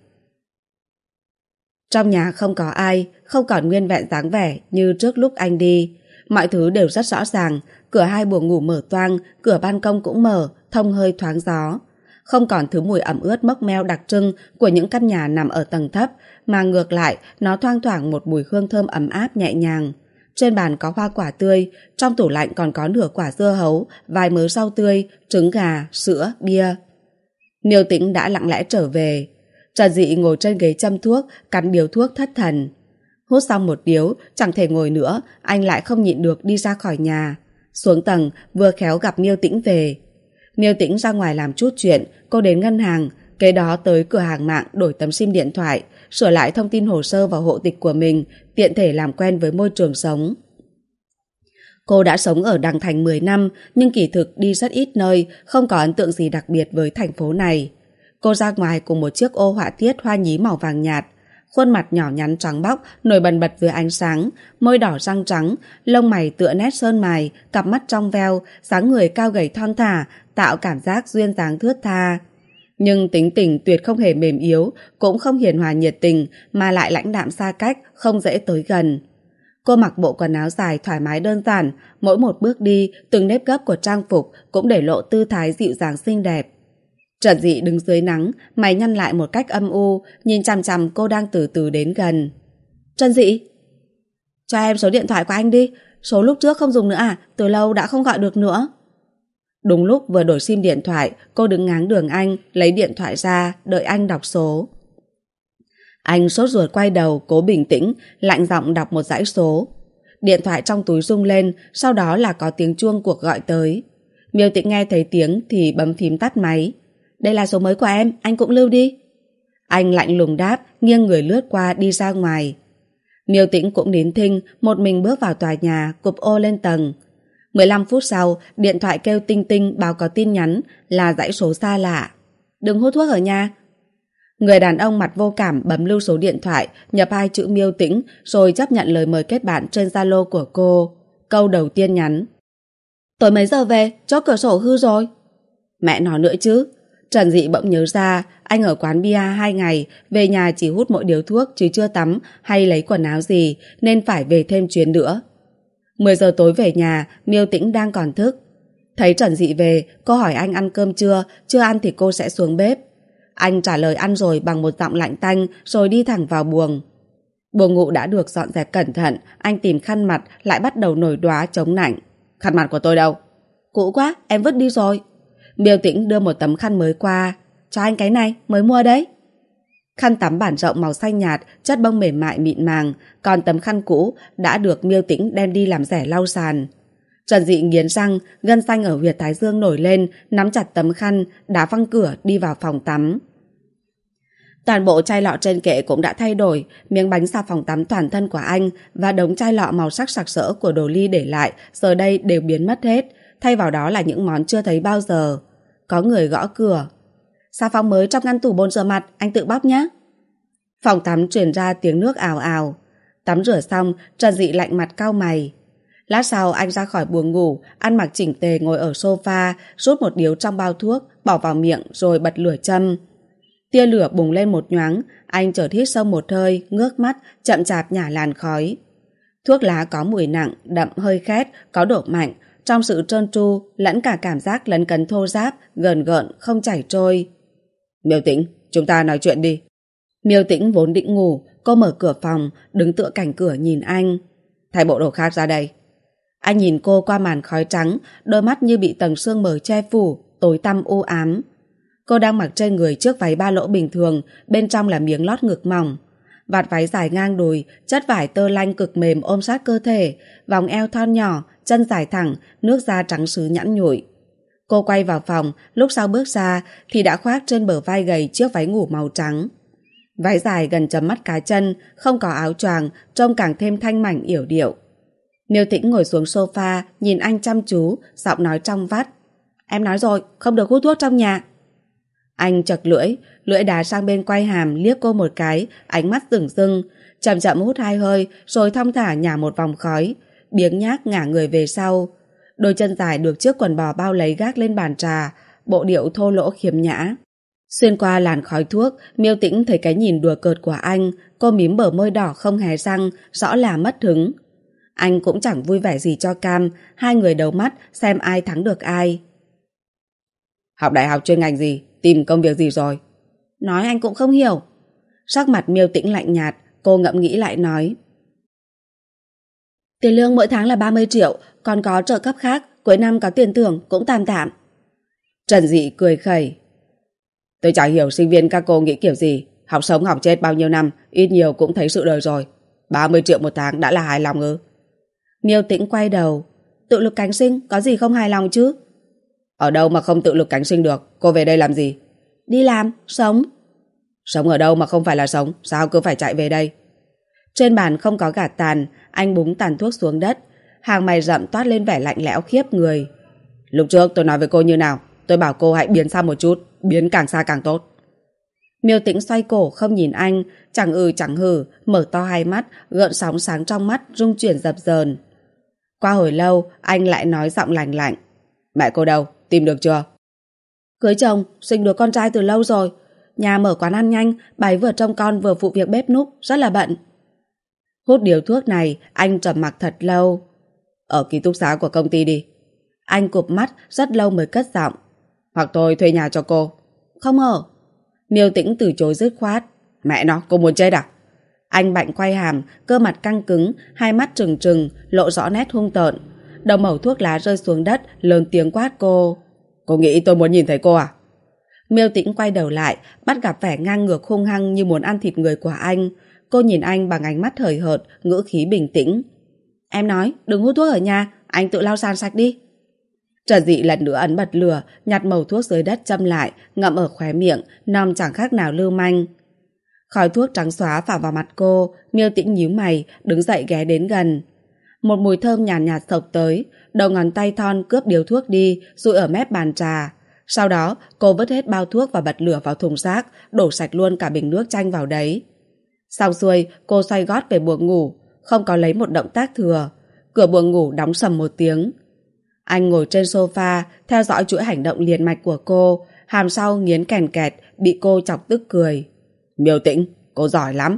Trong nhà không có ai, không còn nguyên vẹn dáng vẻ như trước lúc anh đi. Mọi thứ đều rất rõ ràng, cửa 2 buồng ngủ mở toang, cửa ban công cũng mở, thông hơi thoáng gió. Không còn thứ mùi ẩm ướt mốc meo đặc trưng của những căn nhà nằm ở tầng thấp, mà ngược lại nó thoang thoảng một mùi hương thơm ấm áp nhẹ nhàng. Trên bàn có hoa quả tươi, trong tủ lạnh còn có nửa quả dưa hấu, vài mớ rau tươi, trứng gà, sữa, bia. Niêu Tĩnh đã lặng lẽ trở về. Trần Dị ngồi trên ghế châm thuốc, cắn điếu thuốc thất thần. Hút xong một điếu, chẳng thể ngồi nữa, anh lại không nhịn được đi ra khỏi nhà. Xuống tầng, vừa khéo gặp Niêu Tĩnh về. Niêu Tĩnh ra ngoài làm chút chuyện, cô đến ngân hàng, kế đó tới cửa hàng mạng đổi tấm sim điện thoại, sửa lại thông tin hồ sơ vào hộ tịch của mình, tiện thể làm quen với môi trường sống. Cô đã sống ở Đằng Thành 10 năm, nhưng kỳ thực đi rất ít nơi, không có ấn tượng gì đặc biệt với thành phố này. Cô ra ngoài cùng một chiếc ô họa tiết hoa nhí màu vàng nhạt. Khuôn mặt nhỏ nhắn trắng bóc, nổi bần bật dưới ánh sáng, môi đỏ răng trắng, lông mày tựa nét sơn mài, cặp mắt trong veo, dáng người cao gầy thon thả, tạo cảm giác duyên dáng thướt tha. Nhưng tính tình tuyệt không hề mềm yếu, cũng không hiền hòa nhiệt tình, mà lại lãnh đạm xa cách, không dễ tới gần. Cô mặc bộ quần áo dài thoải mái đơn giản, mỗi một bước đi, từng nếp gấp của trang phục cũng để lộ tư thái dịu dàng xinh đẹp. Trần Dị đứng dưới nắng, mày nhăn lại một cách âm u, nhìn chằm chằm cô đang từ từ đến gần. Trần Dị, cho em số điện thoại của anh đi, số lúc trước không dùng nữa à, từ lâu đã không gọi được nữa. Đúng lúc vừa đổi sim điện thoại, cô đứng ngáng đường anh, lấy điện thoại ra, đợi anh đọc số. Anh sốt ruột quay đầu, cố bình tĩnh, lạnh giọng đọc một dãy số. Điện thoại trong túi rung lên, sau đó là có tiếng chuông cuộc gọi tới. Miêu Tĩnh nghe thấy tiếng thì bấm phím tắt máy. Đây là số mới của em, anh cũng lưu đi. Anh lạnh lùng đáp, nghiêng người lướt qua đi ra ngoài. Miêu Tĩnh cũng nín thinh, một mình bước vào tòa nhà, cụp ô lên tầng. 15 phút sau, điện thoại kêu tinh tinh báo có tin nhắn, là dãy số xa lạ. Đừng hút thuốc ở nhà. Người đàn ông mặt vô cảm bấm lưu số điện thoại, nhập 2 chữ Miêu Tĩnh, rồi chấp nhận lời mời kết bạn trên Zalo của cô. Câu đầu tiên nhắn: tối mấy giờ về, chốt cửa sổ hư rồi. Mẹ nói nữa chứ. Trần Dị bỗng nhớ ra, anh ở quán bia 2 ngày, về nhà chỉ hút mỗi điếu thuốc chứ chưa tắm hay lấy quần áo gì, nên phải về thêm chuyến nữa. 10 giờ tối về nhà, Miêu Tĩnh đang còn thức. Thấy Trần Dị về, cô hỏi anh ăn cơm chưa, chưa ăn thì cô sẽ xuống bếp. Anh trả lời ăn rồi bằng một giọng lạnh tanh, rồi đi thẳng vào buồng. Buồng ngủ đã được dọn dẹp cẩn thận, anh tìm khăn mặt, lại bắt đầu nổi đoá chống nạnh. Khăn mặt của tôi đâu? Cũ quá, em vứt đi rồi. Miêu Tĩnh đưa một tấm khăn mới qua. Cho anh cái này, mới mua đấy. Khăn tắm bản rộng màu xanh nhạt, chất bông mềm mại mịn màng, còn tấm khăn cũ đã được Miêu Tĩnh đem đi làm rẻ lau sàn. Trần Dị nghiến răng, gân xanh ở huyệt thái dương nổi lên, nắm chặt tấm khăn, đá văng cửa đi vào phòng tắm. Toàn bộ chai lọ trên kệ cũng đã thay đổi, miếng bánh xà phòng tắm toàn thân của anh và đống chai lọ màu sắc sặc sỡ của Đồ Ly để lại giờ đây đều biến mất hết, thay vào đó là những món chưa thấy bao giờ. Có người gõ cửa. Xà phòng mới trong ngăn tủ bồn rửa mặt, anh tự bóc nhé. Phòng tắm truyền ra tiếng nước ào ào. Tắm rửa xong, Trần Dị lạnh mặt cau mày. Lát sau anh ra khỏi buồng ngủ, ăn mặc chỉnh tề ngồi ở sofa, rút một điếu trong bao thuốc, bỏ vào miệng rồi bật lửa châm. Tia lửa bùng lên một nhoáng, anh chợt hít sâu một hơi, ngước mắt, chậm chạp nhả làn khói. Thuốc lá có mùi nặng, đậm hơi khét, có độ mạnh, trong sự trơn tru lẫn cả cảm giác lấn cấn thô ráp, gờn gợn, không chảy trôi. Miêu Tĩnh, chúng ta nói chuyện đi. Miêu Tĩnh vốn định ngủ, cô mở cửa phòng, đứng tựa cạnh cửa nhìn anh. Thay bộ đồ khác ra đây. Anh nhìn cô qua màn khói trắng, đôi mắt như bị tầng sương mờ che phủ, tối tăm u ám. Cô đang mặc trên người chiếc váy ba lỗ bình thường, bên trong là miếng lót ngực mỏng. Vạt váy dài ngang đùi, chất vải tơ lanh cực mềm ôm sát cơ thể, vòng eo thon nhỏ, chân dài thẳng, nước da trắng sứ nhẵn nhụi. Cô quay vào phòng, lúc sau bước ra thì đã khoác trên bờ vai gầy chiếc váy ngủ màu trắng. Váy dài gần chấm mắt cá chân, không có áo choàng, trông càng thêm thanh mảnh yểu điệu. Miêu Tĩnh ngồi xuống sofa, nhìn anh chăm chú, giọng nói trong vắt. Em nói rồi, không được hút thuốc trong nhà. Anh chật lưỡi đá sang bên quai hàm liếc cô một cái, ánh mắt rừng rưng, chậm chậm hút 2 hơi, rồi thong thả nhả một vòng khói, biếng nhác ngả người về sau. Đôi chân dài được chiếc quần bò bao lấy gác lên bàn trà, bộ điệu thô lỗ khiếm nhã. Xuyên qua làn khói thuốc, Miêu Tĩnh thấy cái nhìn đùa cợt của anh, cô mím bờ môi đỏ không hé răng, rõ là mất hứng. Anh cũng chẳng vui vẻ gì cho cam, hai người đấu mắt xem ai thắng được ai. Học đại học chuyên ngành gì? Tìm công việc gì rồi? Nói anh cũng không hiểu. Sắc mặt Miêu Tĩnh lạnh nhạt, cô ngẫm nghĩ lại nói. Tiền lương mỗi tháng là 30 triệu, còn có trợ cấp khác, cuối năm có tiền thưởng cũng tạm tạm. Trần Dị cười khẩy. Tôi chả hiểu sinh viên các cô nghĩ kiểu gì, học sống học chết bao nhiêu năm, ít nhiều cũng thấy sự đời rồi. 30 triệu một tháng đã là hài lòng ư? Miêu Tĩnh quay đầu. Tự lực cánh sinh, có gì không hài lòng chứ? Ở đâu mà không tự lực cánh sinh được, cô về đây làm gì? Đi làm, sống. Sống ở đâu mà không phải là sống, sao cứ phải chạy về đây? Trên bàn không có gạt tàn, anh búng tàn thuốc xuống đất, hàng mày rậm toát lên vẻ lạnh lẽo khiếp người. Lúc trước tôi nói với cô như nào? Tôi bảo cô hãy biến xa một chút, biến càng xa càng tốt. Miêu Tĩnh xoay cổ không nhìn anh, chẳng chẳng hừ, mở to hai mắt, gợn sóng sáng trong mắt rung chuyển dập dờn. Qua hồi lâu, anh lại nói giọng lành lạnh. Mẹ cô đâu? Tìm được chưa? Cưới chồng, sinh đứa con trai từ lâu rồi. Nhà mở quán ăn nhanh, bà ấy vừa trông con vừa phụ việc bếp núc, rất là bận. Hút điếu thuốc này, anh trầm mặc thật lâu. Ở ký túc xá của công ty đi. Anh cụp mắt, rất lâu mới cất giọng. Hoặc tôi thuê nhà cho cô. Không ở. Miêu Tĩnh từ chối dứt khoát. Mẹ nó, cô muốn chết à? Anh bạnh quay hàm, cơ mặt căng cứng, hai mắt trừng trừng, lộ rõ nét hung tợn. Đầu mẩu thuốc lá rơi xuống đất, lớn tiếng quát cô. Cô nghĩ tôi muốn nhìn thấy cô à? Miêu Tĩnh quay đầu lại, bắt gặp vẻ ngang ngược hung hăng như muốn ăn thịt người của anh. Cô nhìn anh bằng ánh mắt hời hợt, ngữ khí bình tĩnh. Em nói, đừng hút thuốc ở nhà, anh tự lau sàn sạch đi. Trần Dị lần nữa ấn bật lửa, nhặt mẩu thuốc dưới đất châm lại, ngậm ở khóe miệng, nom chẳng khác nào lưu manh. Khói thuốc trắng xóa phả vào mặt cô, Miêu Tĩnh nhíu mày, đứng dậy ghé đến gần. Một mùi thơm nhàn nhạt xộc tới, đầu ngón tay thon cướp điếu thuốc đi, dụi ở mép bàn trà. Sau đó, cô vứt hết bao thuốc và bật lửa vào thùng rác, đổ sạch luôn cả bình nước chanh vào đấy. Xong xuôi, cô xoay gót về buồng ngủ, không có lấy một động tác thừa. Cửa buồng ngủ đóng sầm một tiếng. Anh ngồi trên sofa, theo dõi chuỗi hành động liền mạch của cô, hàm sau nghiến kèn kẹt, bị cô chọc tức cười. Miêu Tĩnh, cô giỏi lắm.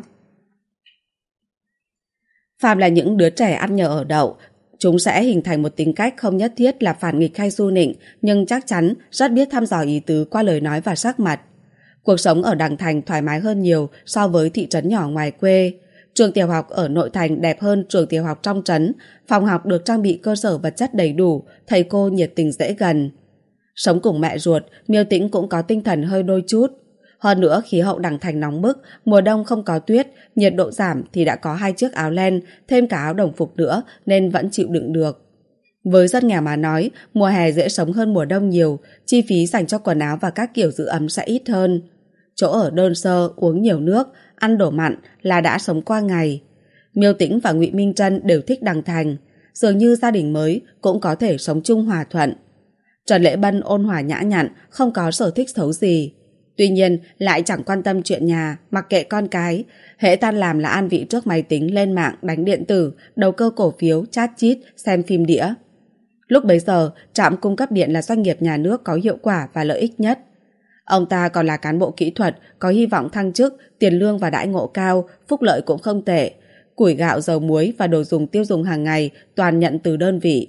Phàm là những đứa trẻ ăn nhờ ở đậu, chúng sẽ hình thành một tính cách không nhất thiết là phản nghịch hay du nịnh, nhưng chắc chắn rất biết thăm dò ý tứ qua lời nói và sắc mặt. Cuộc sống ở Đằng Thành thoải mái hơn nhiều so với thị trấn nhỏ ngoài quê. Trường tiểu học ở nội thành đẹp hơn trường tiểu học trong trấn, phòng học được trang bị cơ sở vật chất đầy đủ, thầy cô nhiệt tình dễ gần. Sống cùng mẹ ruột, Miêu Tĩnh cũng có tinh thần hơi đôi chút. Hơn nữa khí hậu Đằng Thành nóng bức, mùa đông không có tuyết, nhiệt độ giảm thì đã có 2 chiếc áo len, thêm cả áo đồng phục nữa nên vẫn chịu đựng được. Với dân nghèo mà nói, mùa hè dễ sống hơn mùa đông nhiều, chi phí dành cho quần áo và các kiểu giữ ấm sẽ ít hơn. Chỗ ở đơn sơ, uống nhiều nước, ăn đồ mặn là đã sống qua ngày. Miêu Tĩnh và Ngụy Minh Trân đều thích Đằng Thành, dường như gia đình mới cũng có thể sống chung hòa thuận. Trần Lễ Bân ôn hòa nhã nhặn, không có sở thích xấu gì. Tuy nhiên lại chẳng quan tâm chuyện nhà, mặc kệ con cái, hễ tan làm là an vị trước máy tính, lên mạng, đánh điện tử, đầu cơ cổ phiếu, chat chít, xem phim đĩa. Lúc bấy giờ, trạm cung cấp điện là doanh nghiệp nhà nước có hiệu quả và lợi ích nhất. Ông ta còn là cán bộ kỹ thuật, có hy vọng thăng chức, tiền lương và đãi ngộ cao, phúc lợi cũng không tệ. củi gạo, dầu muối và đồ dùng tiêu dùng hàng ngày toàn nhận từ đơn vị.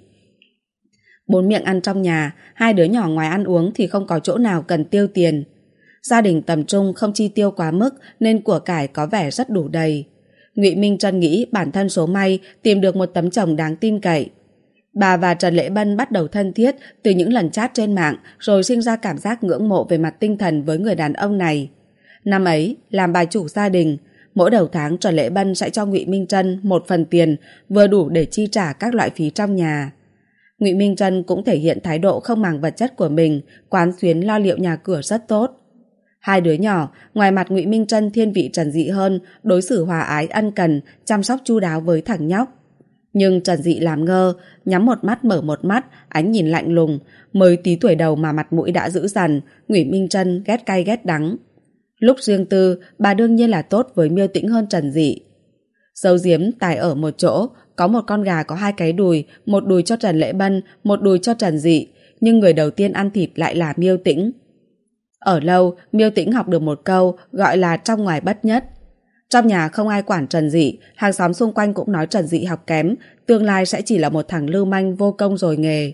4 miệng ăn trong nhà, 2 đứa nhỏ ngoài ăn uống thì không có chỗ nào cần tiêu tiền. Gia đình tầm trung không chi tiêu quá mức nên của cải có vẻ rất đủ đầy. Ngụy Minh Trân nghĩ bản thân số may tìm được một tấm chồng đáng tin cậy. Bà và Trần Lễ Bân bắt đầu thân thiết từ những lần chat trên mạng, rồi sinh ra cảm giác ngưỡng mộ về mặt tinh thần với người đàn ông này. Năm ấy, làm bà chủ gia đình, mỗi đầu tháng Trần Lễ Bân sẽ cho Ngụy Minh Trân một phần tiền vừa đủ để chi trả các loại phí trong nhà. Ngụy Minh Trân cũng thể hiện thái độ không màng vật chất của mình, quán xuyến lo liệu nhà cửa rất tốt. 2 đứa nhỏ, ngoài mặt Ngụy Minh Trân thiên vị Trần Dị hơn, đối xử hòa ái ân cần, chăm sóc chu đáo với thằng nhóc. Nhưng Trần Dị làm ngơ, nhắm một mắt mở một mắt, ánh nhìn lạnh lùng, mới tí tuổi đầu mà mặt mũi đã dữ dằn, Ngụy Minh Trân ghét cay ghét đắng. Lúc riêng tư, bà đương nhiên là tốt với Miêu Tĩnh hơn Trần Dị. Giấu giếm tài ở một chỗ, có một con gà có 2 cái đùi, một đùi cho Trần Lễ Bân, một đùi cho Trần Dị, nhưng người đầu tiên ăn thịt lại là Miêu Tĩnh. Ở lâu, Miêu Tĩnh học được một câu gọi là trong ngoài bất nhất. Trong nhà không ai quản Trần Dị, hàng xóm xung quanh cũng nói Trần Dị học kém, tương lai sẽ chỉ là một thằng lưu manh vô công rồi nghề.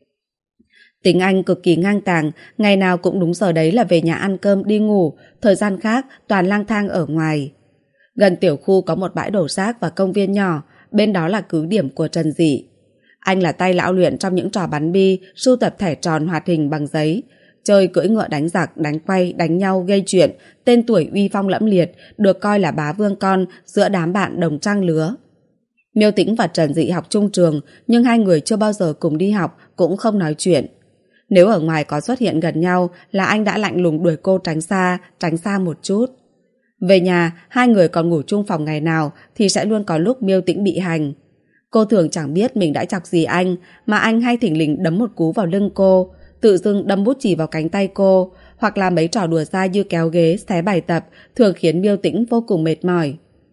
Tính anh cực kỳ ngang tàng, ngày nào cũng đúng giờ đấy là về nhà ăn cơm đi ngủ, thời gian khác toàn lang thang ở ngoài. Gần tiểu khu có một bãi đổ rác và công viên nhỏ, bên đó là cứ điểm của Trần Dị. Anh là tay lão luyện trong những trò bắn bi, sưu tập thẻ tròn hoạt hình bằng giấy, chơi cưỡi ngựa đánh giặc, đánh quay, đánh nhau, gây chuyện, tên tuổi uy phong lẫm liệt, được coi là bá vương con giữa đám bạn đồng trang lứa. Miêu Tĩnh và Trần Dị học chung trường, nhưng 2 người chưa bao giờ cùng đi học, cũng không nói chuyện. Nếu ở ngoài có xuất hiện gần nhau là anh đã lạnh lùng đuổi cô tránh xa một chút. Về nhà, 2 người còn ngủ chung phòng ngày nào thì sẽ luôn có lúc Miêu Tĩnh bị hành. Cô thường chẳng biết mình đã chọc gì anh, mà anh hay thình lình đấm một cú vào lưng cô, tự dưng đâm bút chì vào cánh tay cô, hoặc là mấy trò đùa dai như kéo ghế, xé bài tập, thường khiến Miêu Tĩnh vô cùng mệt mỏi.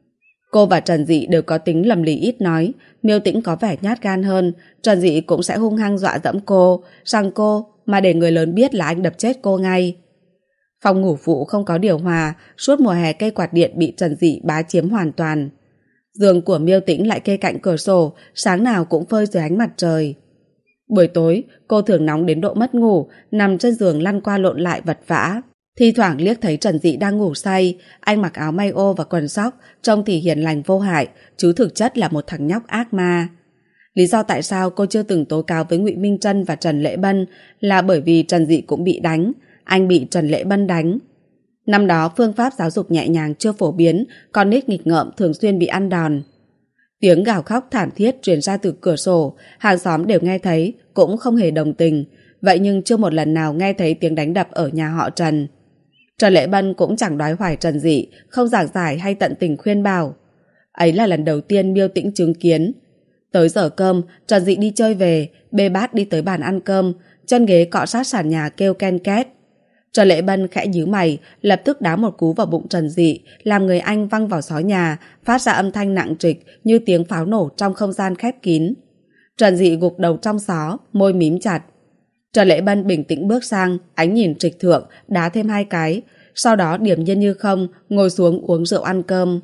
Cô và Trần Dị đều có tính lầm lì ít nói, Miêu Tĩnh có vẻ nhát gan hơn, Trần Dị cũng sẽ hung hăng dọa dẫm cô, rằng cô mà để người lớn biết là anh đập chết cô ngay. Phòng ngủ phụ không có điều hòa, suốt mùa hè cây quạt điện bị Trần Dị bá chiếm hoàn toàn. Giường của Miêu Tĩnh lại kê cạnh cửa sổ, sáng nào cũng phơi dưới ánh mặt trời. Buổi tối, cô thường nóng đến độ mất ngủ, nằm trên giường lăn qua lộn lại vật vã. Thi thoảng liếc thấy Trần Dị đang ngủ say, anh mặc áo may ô và quần sóc, trông thì hiền lành vô hại, chứ thực chất là một thằng nhóc ác ma. Lý do tại sao cô chưa từng tố cáo với Ngụy Minh Trân và Trần Lễ Bân là bởi vì Trần Dị cũng bị đánh, anh bị Trần Lễ Bân đánh. Năm đó phương pháp giáo dục nhẹ nhàng chưa phổ biến, con nít nghịch ngợm thường xuyên bị ăn đòn. Tiếng gào khóc thảm thiết truyền ra từ cửa sổ, hàng xóm đều nghe thấy, cũng không hề đồng tình, vậy nhưng chưa một lần nào nghe thấy tiếng đánh đập ở nhà họ Trần. Trần Lễ Bân cũng chẳng đoái hoài Trần Dị, không giảng giải hay tận tình khuyên bảo. Ấy là lần đầu tiên Miêu Tĩnh chứng kiến. Tới giờ cơm, Trần Dị đi chơi về, bê bát đi tới bàn ăn cơm, chân ghế cọ sát sàn nhà kêu ken két. Trần Lễ Bân khẽ nhíu mày, lập tức đá một cú vào bụng Trần Dị, làm người anh văng vào xó nhà, phát ra âm thanh nặng trịch như tiếng pháo nổ trong không gian khép kín. Trần Dị gục đầu trong xó, môi mím chặt. Trần Lễ Bân bình tĩnh bước sang, ánh nhìn trịch thượng, đá thêm 2 cái, sau đó điềm nhiên như không, ngồi xuống uống rượu ăn cơm.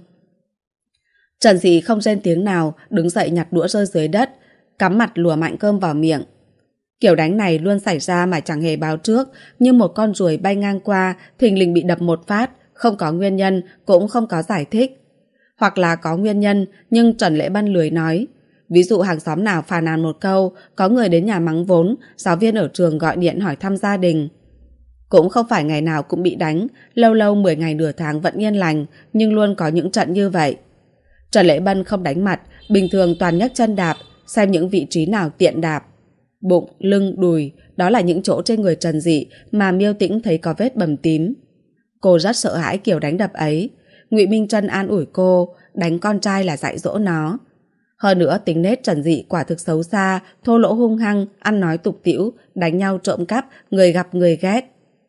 Trần Dị không rên tiếng nào, đứng dậy nhặt đũa rơi dưới đất, cắm mặt lùa mạnh cơm vào miệng. Kiểu đánh này luôn xảy ra mà chẳng hề báo trước, như một con ruồi bay ngang qua, thình lình bị đập một phát, không có nguyên nhân, cũng không có giải thích. Hoặc là có nguyên nhân, nhưng Trần Lễ Bân lười nói. Ví dụ hàng xóm nào phàn nàn một câu, có người đến nhà mắng vốn, giáo viên ở trường gọi điện hỏi thăm gia đình. Cũng không phải ngày nào cũng bị đánh, lâu lâu 10 ngày nửa tháng vẫn yên lành, nhưng luôn có những trận như vậy. Trần Lễ Bân không đánh mặt, bình thường toàn nhấc chân đạp, xem những vị trí nào tiện đạp. Bụng, lưng, đùi, đó là những chỗ trên người Trần Dị mà Miêu Tĩnh thấy có vết bầm tím. Cô rất sợ hãi kiểu đánh đập ấy. Ngụy Minh Trân an ủi cô, đánh con trai là dạy dỗ nó. Hơn nữa tính nết Trần Dị quả thực xấu xa, thô lỗ hung hăng, ăn nói tục tĩu, đánh nhau trộm cắp, người gặp người ghét.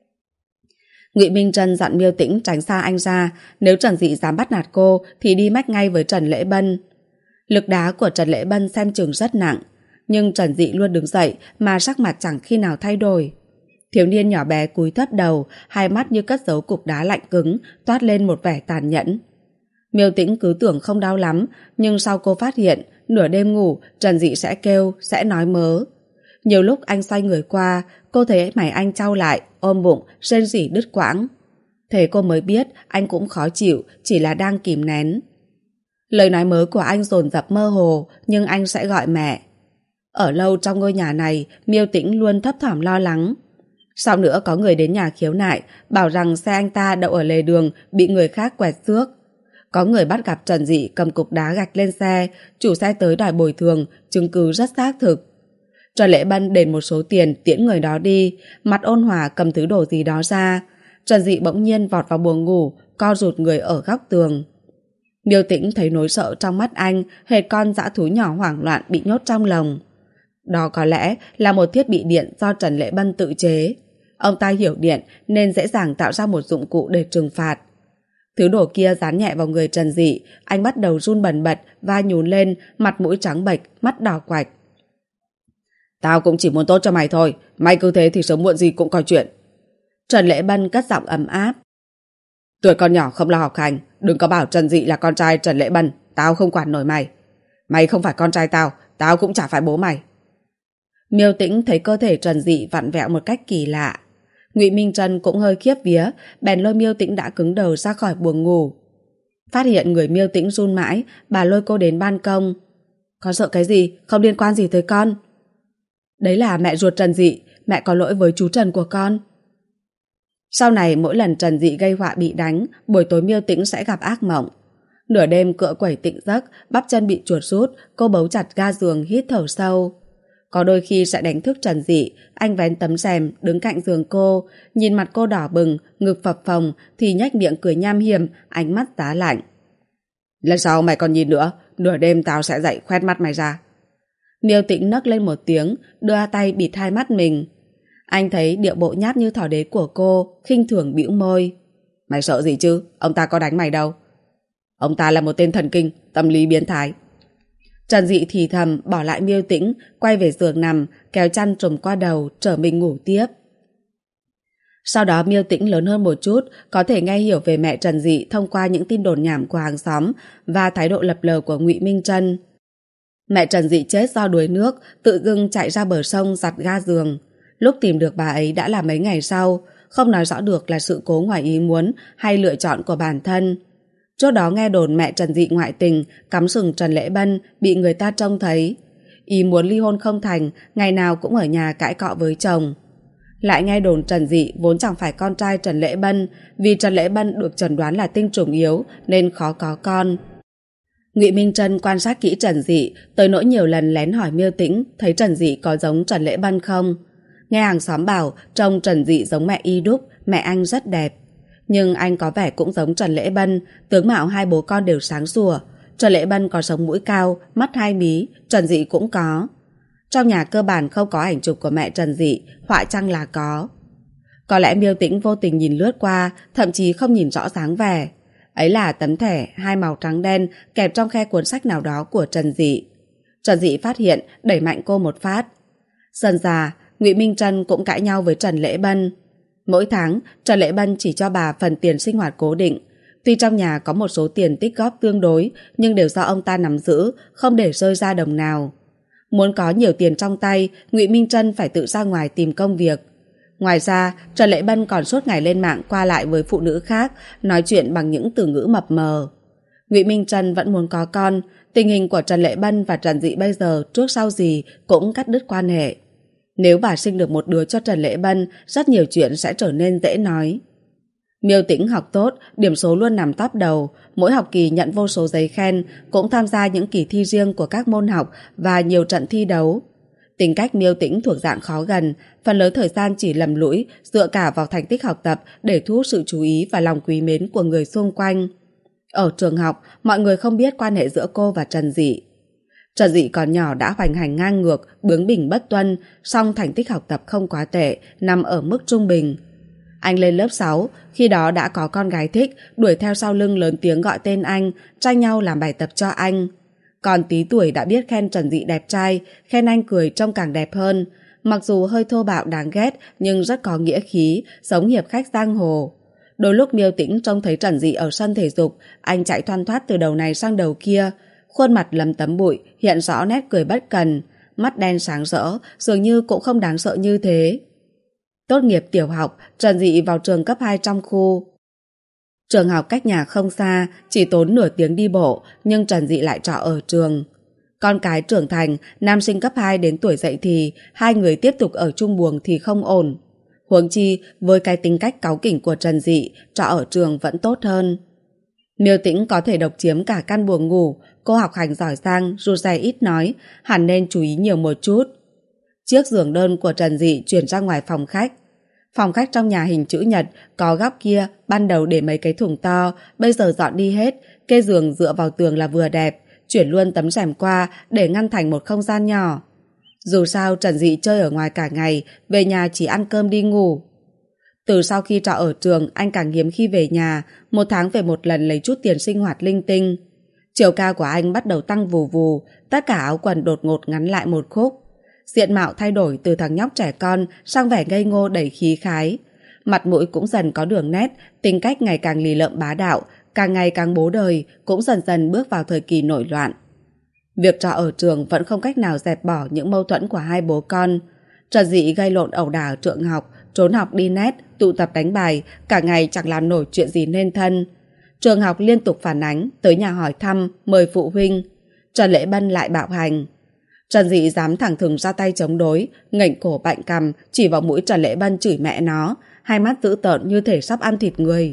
Ngụy Minh Trân dặn Miêu Tĩnh tránh xa anh ra, nếu Trần Dị dám bắt nạt cô thì đi mách ngay với Trần Lễ Bân. Lực đá của Trần Lễ Bân xem chừng rất nặng, nhưng Trần Dị luôn đứng dậy mà sắc mặt chẳng khi nào thay đổi. Thiếu niên nhỏ bé cúi thấp đầu, hai mắt như cất giấu cục đá lạnh cứng, toát lên một vẻ tàn nhẫn. Miêu Tĩnh cứ tưởng không đau lắm, nhưng sau cô phát hiện nửa đêm ngủ Trần Dị sẽ kêu, sẽ nói mớ. Nhiều lúc anh xoay người qua, cô thấy mày anh chau lại, ôm bụng, rên rỉ đứt quãng. Thế cô mới biết anh cũng khó chịu, chỉ là đang kìm nén. Lời nói mớ của anh dồn dập mơ hồ, nhưng anh sẽ gọi mẹ. Ở lâu trong ngôi nhà này, Miêu Tĩnh luôn thấp thỏm lo lắng. Sau nữa có người đến nhà khiếu nại, bảo rằng xe anh ta đậu ở lề đường bị người khác quẹt xước. Có người bắt gặp Trần Dị cầm cục đá gạch lên xe, chủ xe tới đòi bồi thường, chứng cứ rất xác thực. Trần Lễ Bân đền một số tiền tiễn người đó đi, mặt ôn hòa cầm thứ đồ gì đó ra. Trần Dị bỗng nhiên vọt vào buồng ngủ, co rụt người ở góc tường. Miêu Tĩnh thấy nỗi sợ trong mắt anh, hệt con dã thú nhỏ hoảng loạn bị nhốt trong lồng. Đó có lẽ là một thiết bị điện do Trần Lễ Bân tự chế. Ông ta hiểu điện nên dễ dàng tạo ra một dụng cụ để trừng phạt. Thứ đồ kia dán nhẹ vào người Trần Dị, anh bắt đầu run bần bật, vai nhún lên, mặt mũi trắng bệch, mắt đỏ quạch. Tao cũng chỉ muốn tốt cho mày thôi, mày cứ thế thì sớm muộn gì cũng có chuyện. Trần Lễ Bân cất giọng ấm áp. Tuổi con nhỏ không lo học hành, đừng có bảo Trần Dị là con trai Trần Lễ Bân, tao không quản nổi mày. Mày không phải con trai tao, tao cũng chả phải bố mày. Miêu Tĩnh thấy cơ thể Trần Dị vặn vẹo một cách kỳ lạ. Ngụy Minh Trân cũng hơi khiếp vía, bèn lôi Miêu Tĩnh đã cứng đầu ra khỏi buồng ngủ. Phát hiện người Miêu Tĩnh run mãi, bà lôi cô đến ban công. Con sợ cái gì, không liên quan gì tới con. Đấy là mẹ ruột Trần Dị, mẹ có lỗi với chú Trần của con. Sau này mỗi lần Trần Dị gây họa bị đánh, buổi tối Miêu Tĩnh sẽ gặp ác mộng. Nửa đêm cựa quẩy tỉnh giấc, bắp chân bị chuột rút, cô bấu chặt ga giường hít thở sâu. Có đôi khi sẽ đánh thức Trần Dị, anh vén tấm rèm đứng cạnh giường cô, nhìn mặt cô đỏ bừng, ngực phập phồng thì nhếch miệng cười nham hiểm, ánh mắt giá lạnh. Lần sau mày còn nhìn nữa, nửa đêm tao sẽ dậy khoét mắt mày ra. Miêu Tĩnh nấc lên một tiếng, đưa tay bịt hai mắt mình. Anh thấy điệu bộ nhát như thỏ đế của cô, khinh thường bĩu môi. Mày sợ gì chứ, ông ta có đánh mày đâu. Ông ta là một tên thần kinh, tâm lý biến thái. Trần Dị thì thầm bỏ lại Miêu Tĩnh, quay về giường nằm, kéo chăn trùm qua đầu, trở mình ngủ tiếp. Sau đó Miêu Tĩnh lớn hơn một chút, có thể nghe hiểu về mẹ Trần Dị thông qua những tin đồn nhảm của hàng xóm và thái độ lập lờ của Ngụy Minh Trân. Mẹ Trần Dị chết do đuối nước, tự dưng chạy ra bờ sông giặt ga giường. Lúc tìm được bà ấy đã là mấy ngày sau, không nói rõ được là sự cố ngoài ý muốn hay lựa chọn của bản thân. Trước đó nghe đồn mẹ Trần Dị ngoại tình, cắm sừng Trần Lễ Bân, bị người ta trông thấy. Ý muốn ly hôn không thành, ngày nào cũng ở nhà cãi cọ với chồng. Lại nghe đồn Trần Dị vốn chẳng phải con trai Trần Lễ Bân, vì Trần Lễ Bân được chẩn đoán là tinh trùng yếu nên khó có con. Ngụy Minh Trân quan sát kỹ Trần Dị, tới nỗi nhiều lần lén hỏi Miêu Tĩnh thấy Trần Dị có giống Trần Lễ Bân không. Nghe hàng xóm bảo trông Trần Dị giống mẹ y đúc, mẹ anh rất đẹp. Nhưng anh có vẻ cũng giống Trần Lễ Bân, tướng mạo hai bố con đều sáng sủa. Trần Lễ Bân có sống mũi cao, mắt hai mí, Trần Dị cũng có. Trong nhà cơ bản không có ảnh chụp của mẹ Trần Dị, họa chăng là có. Có lẽ Miêu Tĩnh vô tình nhìn lướt qua, thậm chí không nhìn rõ dáng vẻ. Ấy là tấm thẻ hai màu trắng đen kẹp trong khe cuốn sách nào đó của Trần Dị. Trần Dị phát hiện, đẩy mạnh cô một phát. Dần dà, Ngụy Minh Trân cũng cãi nhau với Trần Lễ Bân. Mỗi tháng, Trần Lễ Bân chỉ cho bà phần tiền sinh hoạt cố định. Tuy trong nhà có một số tiền tích góp tương đối, nhưng đều do ông ta nắm giữ, không để rơi ra đồng nào. Muốn có nhiều tiền trong tay, Ngụy Minh Trân phải tự ra ngoài tìm công việc. Ngoài ra, Trần Lễ Bân còn suốt ngày lên mạng qua lại với phụ nữ khác, nói chuyện bằng những từ ngữ mập mờ. Ngụy Minh Trân vẫn muốn có con, tình hình của Trần Lễ Bân và Trần Dị bây giờ trước sau gì cũng cắt đứt quan hệ. Nếu bà sinh được một đứa cho Trần Lễ Bân, rất nhiều chuyện sẽ trở nên dễ nói. Miêu Tĩnh học tốt, điểm số luôn nằm top đầu, mỗi học kỳ nhận vô số giấy khen, cũng tham gia những kỳ thi riêng của các môn học và nhiều trận thi đấu. Tính cách Miêu Tĩnh thuộc dạng khó gần, phần lớn thời gian chỉ lầm lũi, dựa cả vào thành tích học tập để thu hút sự chú ý và lòng quý mến của người xung quanh. Ở trường học, mọi người không biết quan hệ giữa cô và Trần Dị. Trần Dị còn nhỏ đã hoành hành ngang ngược, bướng bỉnh bất tuân, song thành tích học tập không quá tệ, nằm ở mức trung bình. Anh lên lớp 6, khi đó đã có con gái thích, đuổi theo sau lưng lớn tiếng gọi tên anh, tranh nhau làm bài tập cho anh. Còn tí tuổi đã biết khen Trần Dị đẹp trai, khen anh cười trông càng đẹp hơn. Mặc dù hơi thô bạo đáng ghét nhưng rất có nghĩa khí, sống hiệp khách giang hồ. Đôi lúc Miêu Tĩnh trông thấy Trần Dị ở sân thể dục, anh chạy thoăn thoắt từ đầu này sang đầu kia, khuôn mặt lấm tấm bụi, hiện rõ nét cười bất cần, mắt đen sáng rỡ, dường như cũng không đáng sợ như thế. Tốt nghiệp tiểu học, Trần Dị vào trường cấp 2 trong khu. Trường học cách nhà không xa, chỉ tốn nửa tiếng đi bộ, nhưng Trần Dị lại trọ ở trường. Con cái trưởng thành, nam sinh cấp 2 đến tuổi dậy thì, hai người tiếp tục ở chung buồng thì không ổn. Huống chi, với cái tính cách cáu kỉnh của Trần Dị, trọ ở trường vẫn tốt hơn. Miêu Tĩnh có thể độc chiếm cả căn buồng ngủ, cô học hành giỏi giang, rụt rè ít nói, hẳn nên chú ý nhiều một chút. Chiếc giường đơn của Trần Dị chuyển ra ngoài phòng khách. Phòng khách trong nhà hình chữ nhật, có góc kia, ban đầu để mấy cái thùng to, bây giờ dọn đi hết, kê giường dựa vào tường là vừa đẹp, chuyển luôn tấm rèm qua để ngăn thành một không gian nhỏ. Dù sao Trần Dị chơi ở ngoài cả ngày, về nhà chỉ ăn cơm đi ngủ. Từ sau khi trọ ở trường, anh càng hiếm khi về nhà, một tháng về một lần lấy chút tiền sinh hoạt linh tinh. Chiều cao của anh bắt đầu tăng vù vù, tất cả áo quần đột ngột ngắn lại một khúc. Diện mạo thay đổi từ thằng nhóc trẻ con sang vẻ ngây ngô đầy khí khái. Mặt mũi cũng dần có đường nét, tính cách ngày càng lì lợm bá đạo, càng ngày càng bố đời, cũng dần dần bước vào thời kỳ nổi loạn. Việc trọ ở trường vẫn không cách nào dẹp bỏ những mâu thuẫn của hai bố con. Trần Dị gây lộn ẩu đả ở trường học, trốn học đi net, tụ tập đánh bài, cả ngày chẳng làm nổi chuyện gì nên thân. Trường học liên tục phản ánh, tới nhà hỏi thăm, mời phụ huynh. Trần Lễ Bân lại bạo hành. Trần Dị dám thẳng thừng ra tay chống đối, ngẩng cổ bạnh cằm, chỉ vào mũi Trần Lễ Bân chửi mẹ nó, hai mắt dữ tợn như thể sắp ăn thịt người.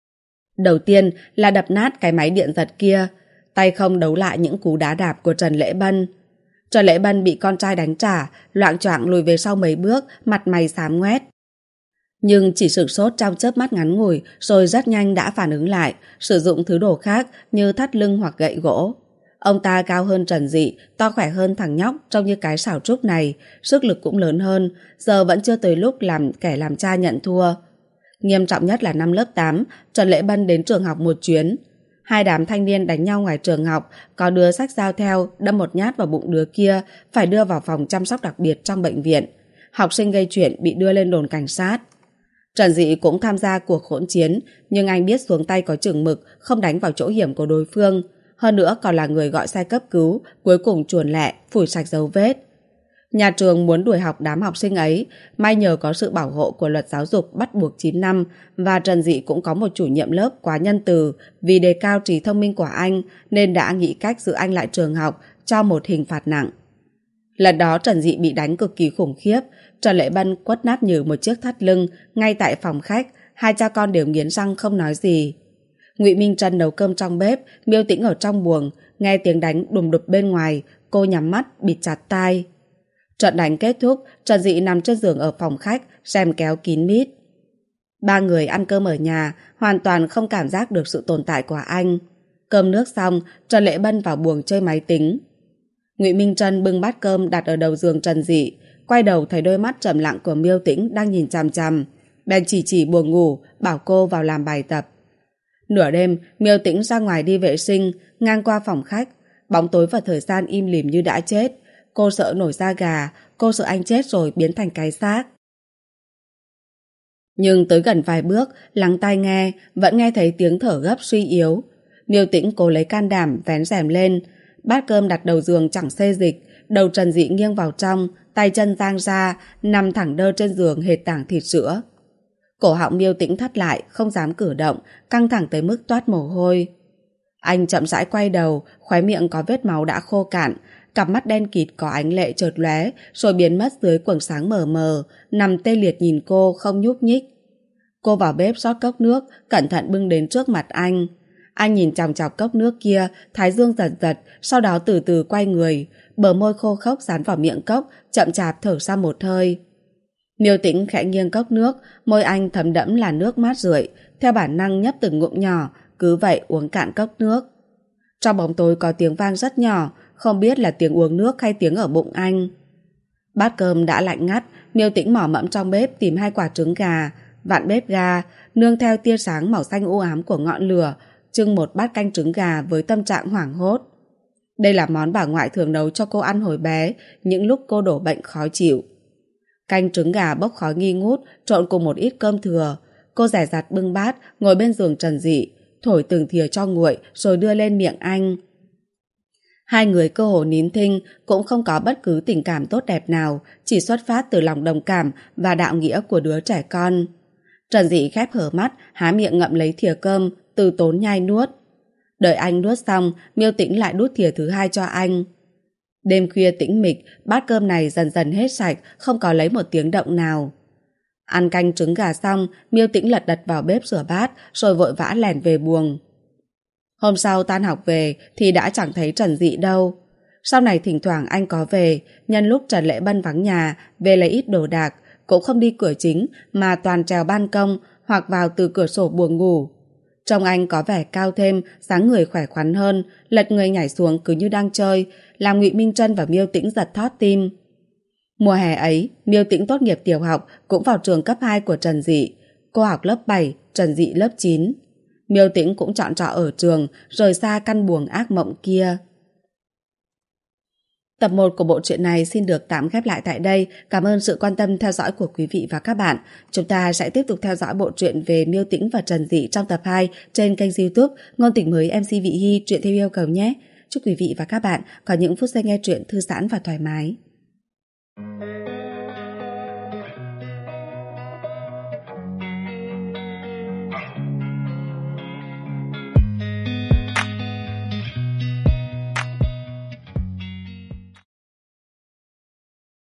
Đầu tiên là đập nát cái máy điện giật kia, tay không đấu lại những cú đá đạp của Trần Lễ Bân. Trần Lễ Bân bị con trai đánh trả, loạng choạng lùi về sau mấy bước, mặt mày xám ngoét. Nhưng chỉ sửng sốt trong chớp mắt ngắn ngủi, rồi rất nhanh đã phản ứng lại, sử dụng thứ đồ khác như thắt lưng hoặc gậy gỗ. Ông ta cao hơn Trần Dị, to khỏe hơn thằng nhóc trông như cái xảo trúc này, sức lực cũng lớn hơn, giờ vẫn chưa tới lúc làm kẻ làm cha nhận thua. Nghiêm trọng nhất là năm lớp 8, Trần Lễ Bân đến trường học một chuyến. Hai đám thanh niên đánh nhau ngoài trường học, có đứa xách dao theo, đâm một nhát vào bụng đứa kia, phải đưa vào phòng chăm sóc đặc biệt trong bệnh viện. Học sinh gây chuyện bị đưa lên đồn cảnh sát. Trần Dị cũng tham gia cuộc hỗn chiến, nhưng anh biết xuống tay có chừng mực, không đánh vào chỗ hiểm của đối phương. Hơn nữa còn là người gọi xe cấp cứu, cuối cùng chuồn lẹ, phủi sạch dấu vết. Nhà trường muốn đuổi học đám học sinh ấy, may nhờ có sự bảo hộ của luật giáo dục bắt buộc 9 năm và Trần Dị cũng có một chủ nhiệm lớp quá nhân từ, vì đề cao trí thông minh của anh nên đã nghĩ cách giữ anh lại trường học cho một hình phạt nặng. Lần đó Trần Dị bị đánh cực kỳ khủng khiếp, Trần Lễ Bân quất nát nhừ một chiếc thắt lưng ngay tại phòng khách, hai cha con đều nghiến răng không nói gì. Ngụy Minh Trân nấu cơm trong bếp, Miêu Tĩnh ở trong buồng, nghe tiếng đánh đùm đụp bên ngoài, cô nhắm mắt bịt chặt tai. Trận đánh kết thúc, Trần Dị nằm trên giường ở phòng khách, rèm kéo kín mít. Ba người ăn cơm ở nhà, hoàn toàn không cảm giác được sự tồn tại của anh. Cơm nước xong, Trần Lễ Bân vào buồng chơi máy tính. Ngụy Minh Trân bưng bát cơm đặt ở đầu giường Trần Dị, quay đầu thấy đôi mắt trầm lặng của Miêu Tĩnh đang nhìn chằm chằm, bèn chỉ buồng ngủ, bảo cô vào làm bài tập. Nửa đêm, Miêu Tĩnh ra ngoài đi vệ sinh, ngang qua phòng khách, bóng tối và thời gian im lìm như đã chết. Cô sợ nổi da gà, cô sợ anh chết rồi biến thành cái xác. Nhưng tới gần vài bước, lắng tai nghe, vẫn nghe thấy tiếng thở gấp suy yếu. Miêu Tĩnh cố lấy can đảm, vén rèm lên. Bát cơm đặt đầu giường chẳng xê dịch, đầu Trần Dị nghiêng vào trong, tay chân giang ra, nằm thẳng đơ trên giường hệt tảng thịt sữa. Cổ họng Miêu Tĩnh thắt lại, không dám cử động, căng thẳng tới mức toát mồ hôi. Anh chậm rãi quay đầu, khóe miệng có vết máu đã khô cạn, cặp mắt đen kịt có ánh lệ chợt lóe, rồi biến mất dưới quầng sáng mờ mờ, nằm tê liệt nhìn cô không nhúc nhích. Cô vào bếp rót cốc nước, cẩn thận bưng đến trước mặt anh. Anh nhìn chòng chọc cốc nước kia, thái dương giật giật, sau đó từ từ quay người, bờ môi khô khốc dán vào miệng cốc, chậm chạp thở ra một hơi. Miêu Tĩnh khẽ nghiêng cốc nước, môi anh thấm đẫm là nước mát rượi, theo bản năng nhấp từng ngụm nhỏ, cứ vậy uống cạn cốc nước. Trong bóng tối có tiếng vang rất nhỏ, không biết là tiếng uống nước hay tiếng ở bụng anh. Bát cơm đã lạnh ngắt, Miêu Tĩnh mò mẫm trong bếp tìm 2 quả trứng gà, vặn bếp ga, nương theo tia sáng màu xanh u ám của ngọn lửa, trưng một bát canh trứng gà với tâm trạng hoảng hốt. Đây là món bà ngoại thường nấu cho cô ăn hồi bé, những lúc cô đổ bệnh khó chịu. Canh trứng gà bốc khói nghi ngút, trộn cùng một ít cơm thừa. Cô dè dặt bưng bát, ngồi bên giường Trần Dị, thổi từng thìa cho nguội rồi đưa lên miệng anh. Hai người cơ hồ nín thinh, cũng không có bất cứ tình cảm tốt đẹp nào, chỉ xuất phát từ lòng đồng cảm và đạo nghĩa của đứa trẻ con. Trần Dị khép hở mắt, há miệng ngậm lấy thìa cơm, từ tốn nhai nuốt. Đợi anh nuốt xong, Miêu Tĩnh lại đút thìa thứ hai cho anh. Đêm khuya tĩnh mịch, bát cơm này dần dần hết sạch, không có lấy một tiếng động nào. Ăn canh trứng gà xong, Miêu Tĩnh lật đật vào bếp rửa bát, rồi vội vã lẻn về buồng. Hôm sau tan học về thì đã chẳng thấy Trần Dị đâu. Sau này thỉnh thoảng anh có về, nhân lúc Trần Lễ Bân vắng nhà, về lấy ít đồ đạc, cũng không đi cửa chính mà toàn trèo ban công hoặc vào từ cửa sổ buồng ngủ. Trông anh có vẻ cao thêm, dáng người khỏe khoắn hơn, lật người nhảy xuống cứ như đang chơi, làm Ngụy Minh Trân và Miêu Tĩnh giật thót tim. Mùa hè ấy, Miêu Tĩnh tốt nghiệp tiểu học cũng vào trường cấp 2 của Trần Dị. Cô học lớp 7, Trần Dị lớp 9. Miêu Tĩnh cũng chọn trọ ở trường, rời xa căn buồng ác mộng kia. Tập 1 của bộ truyện này xin được tạm khép lại tại đây. Cảm ơn sự quan tâm theo dõi của quý vị và các bạn. Chúng ta sẽ tiếp tục theo dõi bộ truyện về Miêu Tĩnh và Trần Dị trong tập 2 trên kênh YouTube Ngôn Tình Mới MC Vị Hy truyện theo yêu cầu nhé. Chúc quý vị và các bạn có những phút giây nghe truyện thư giãn và thoải mái.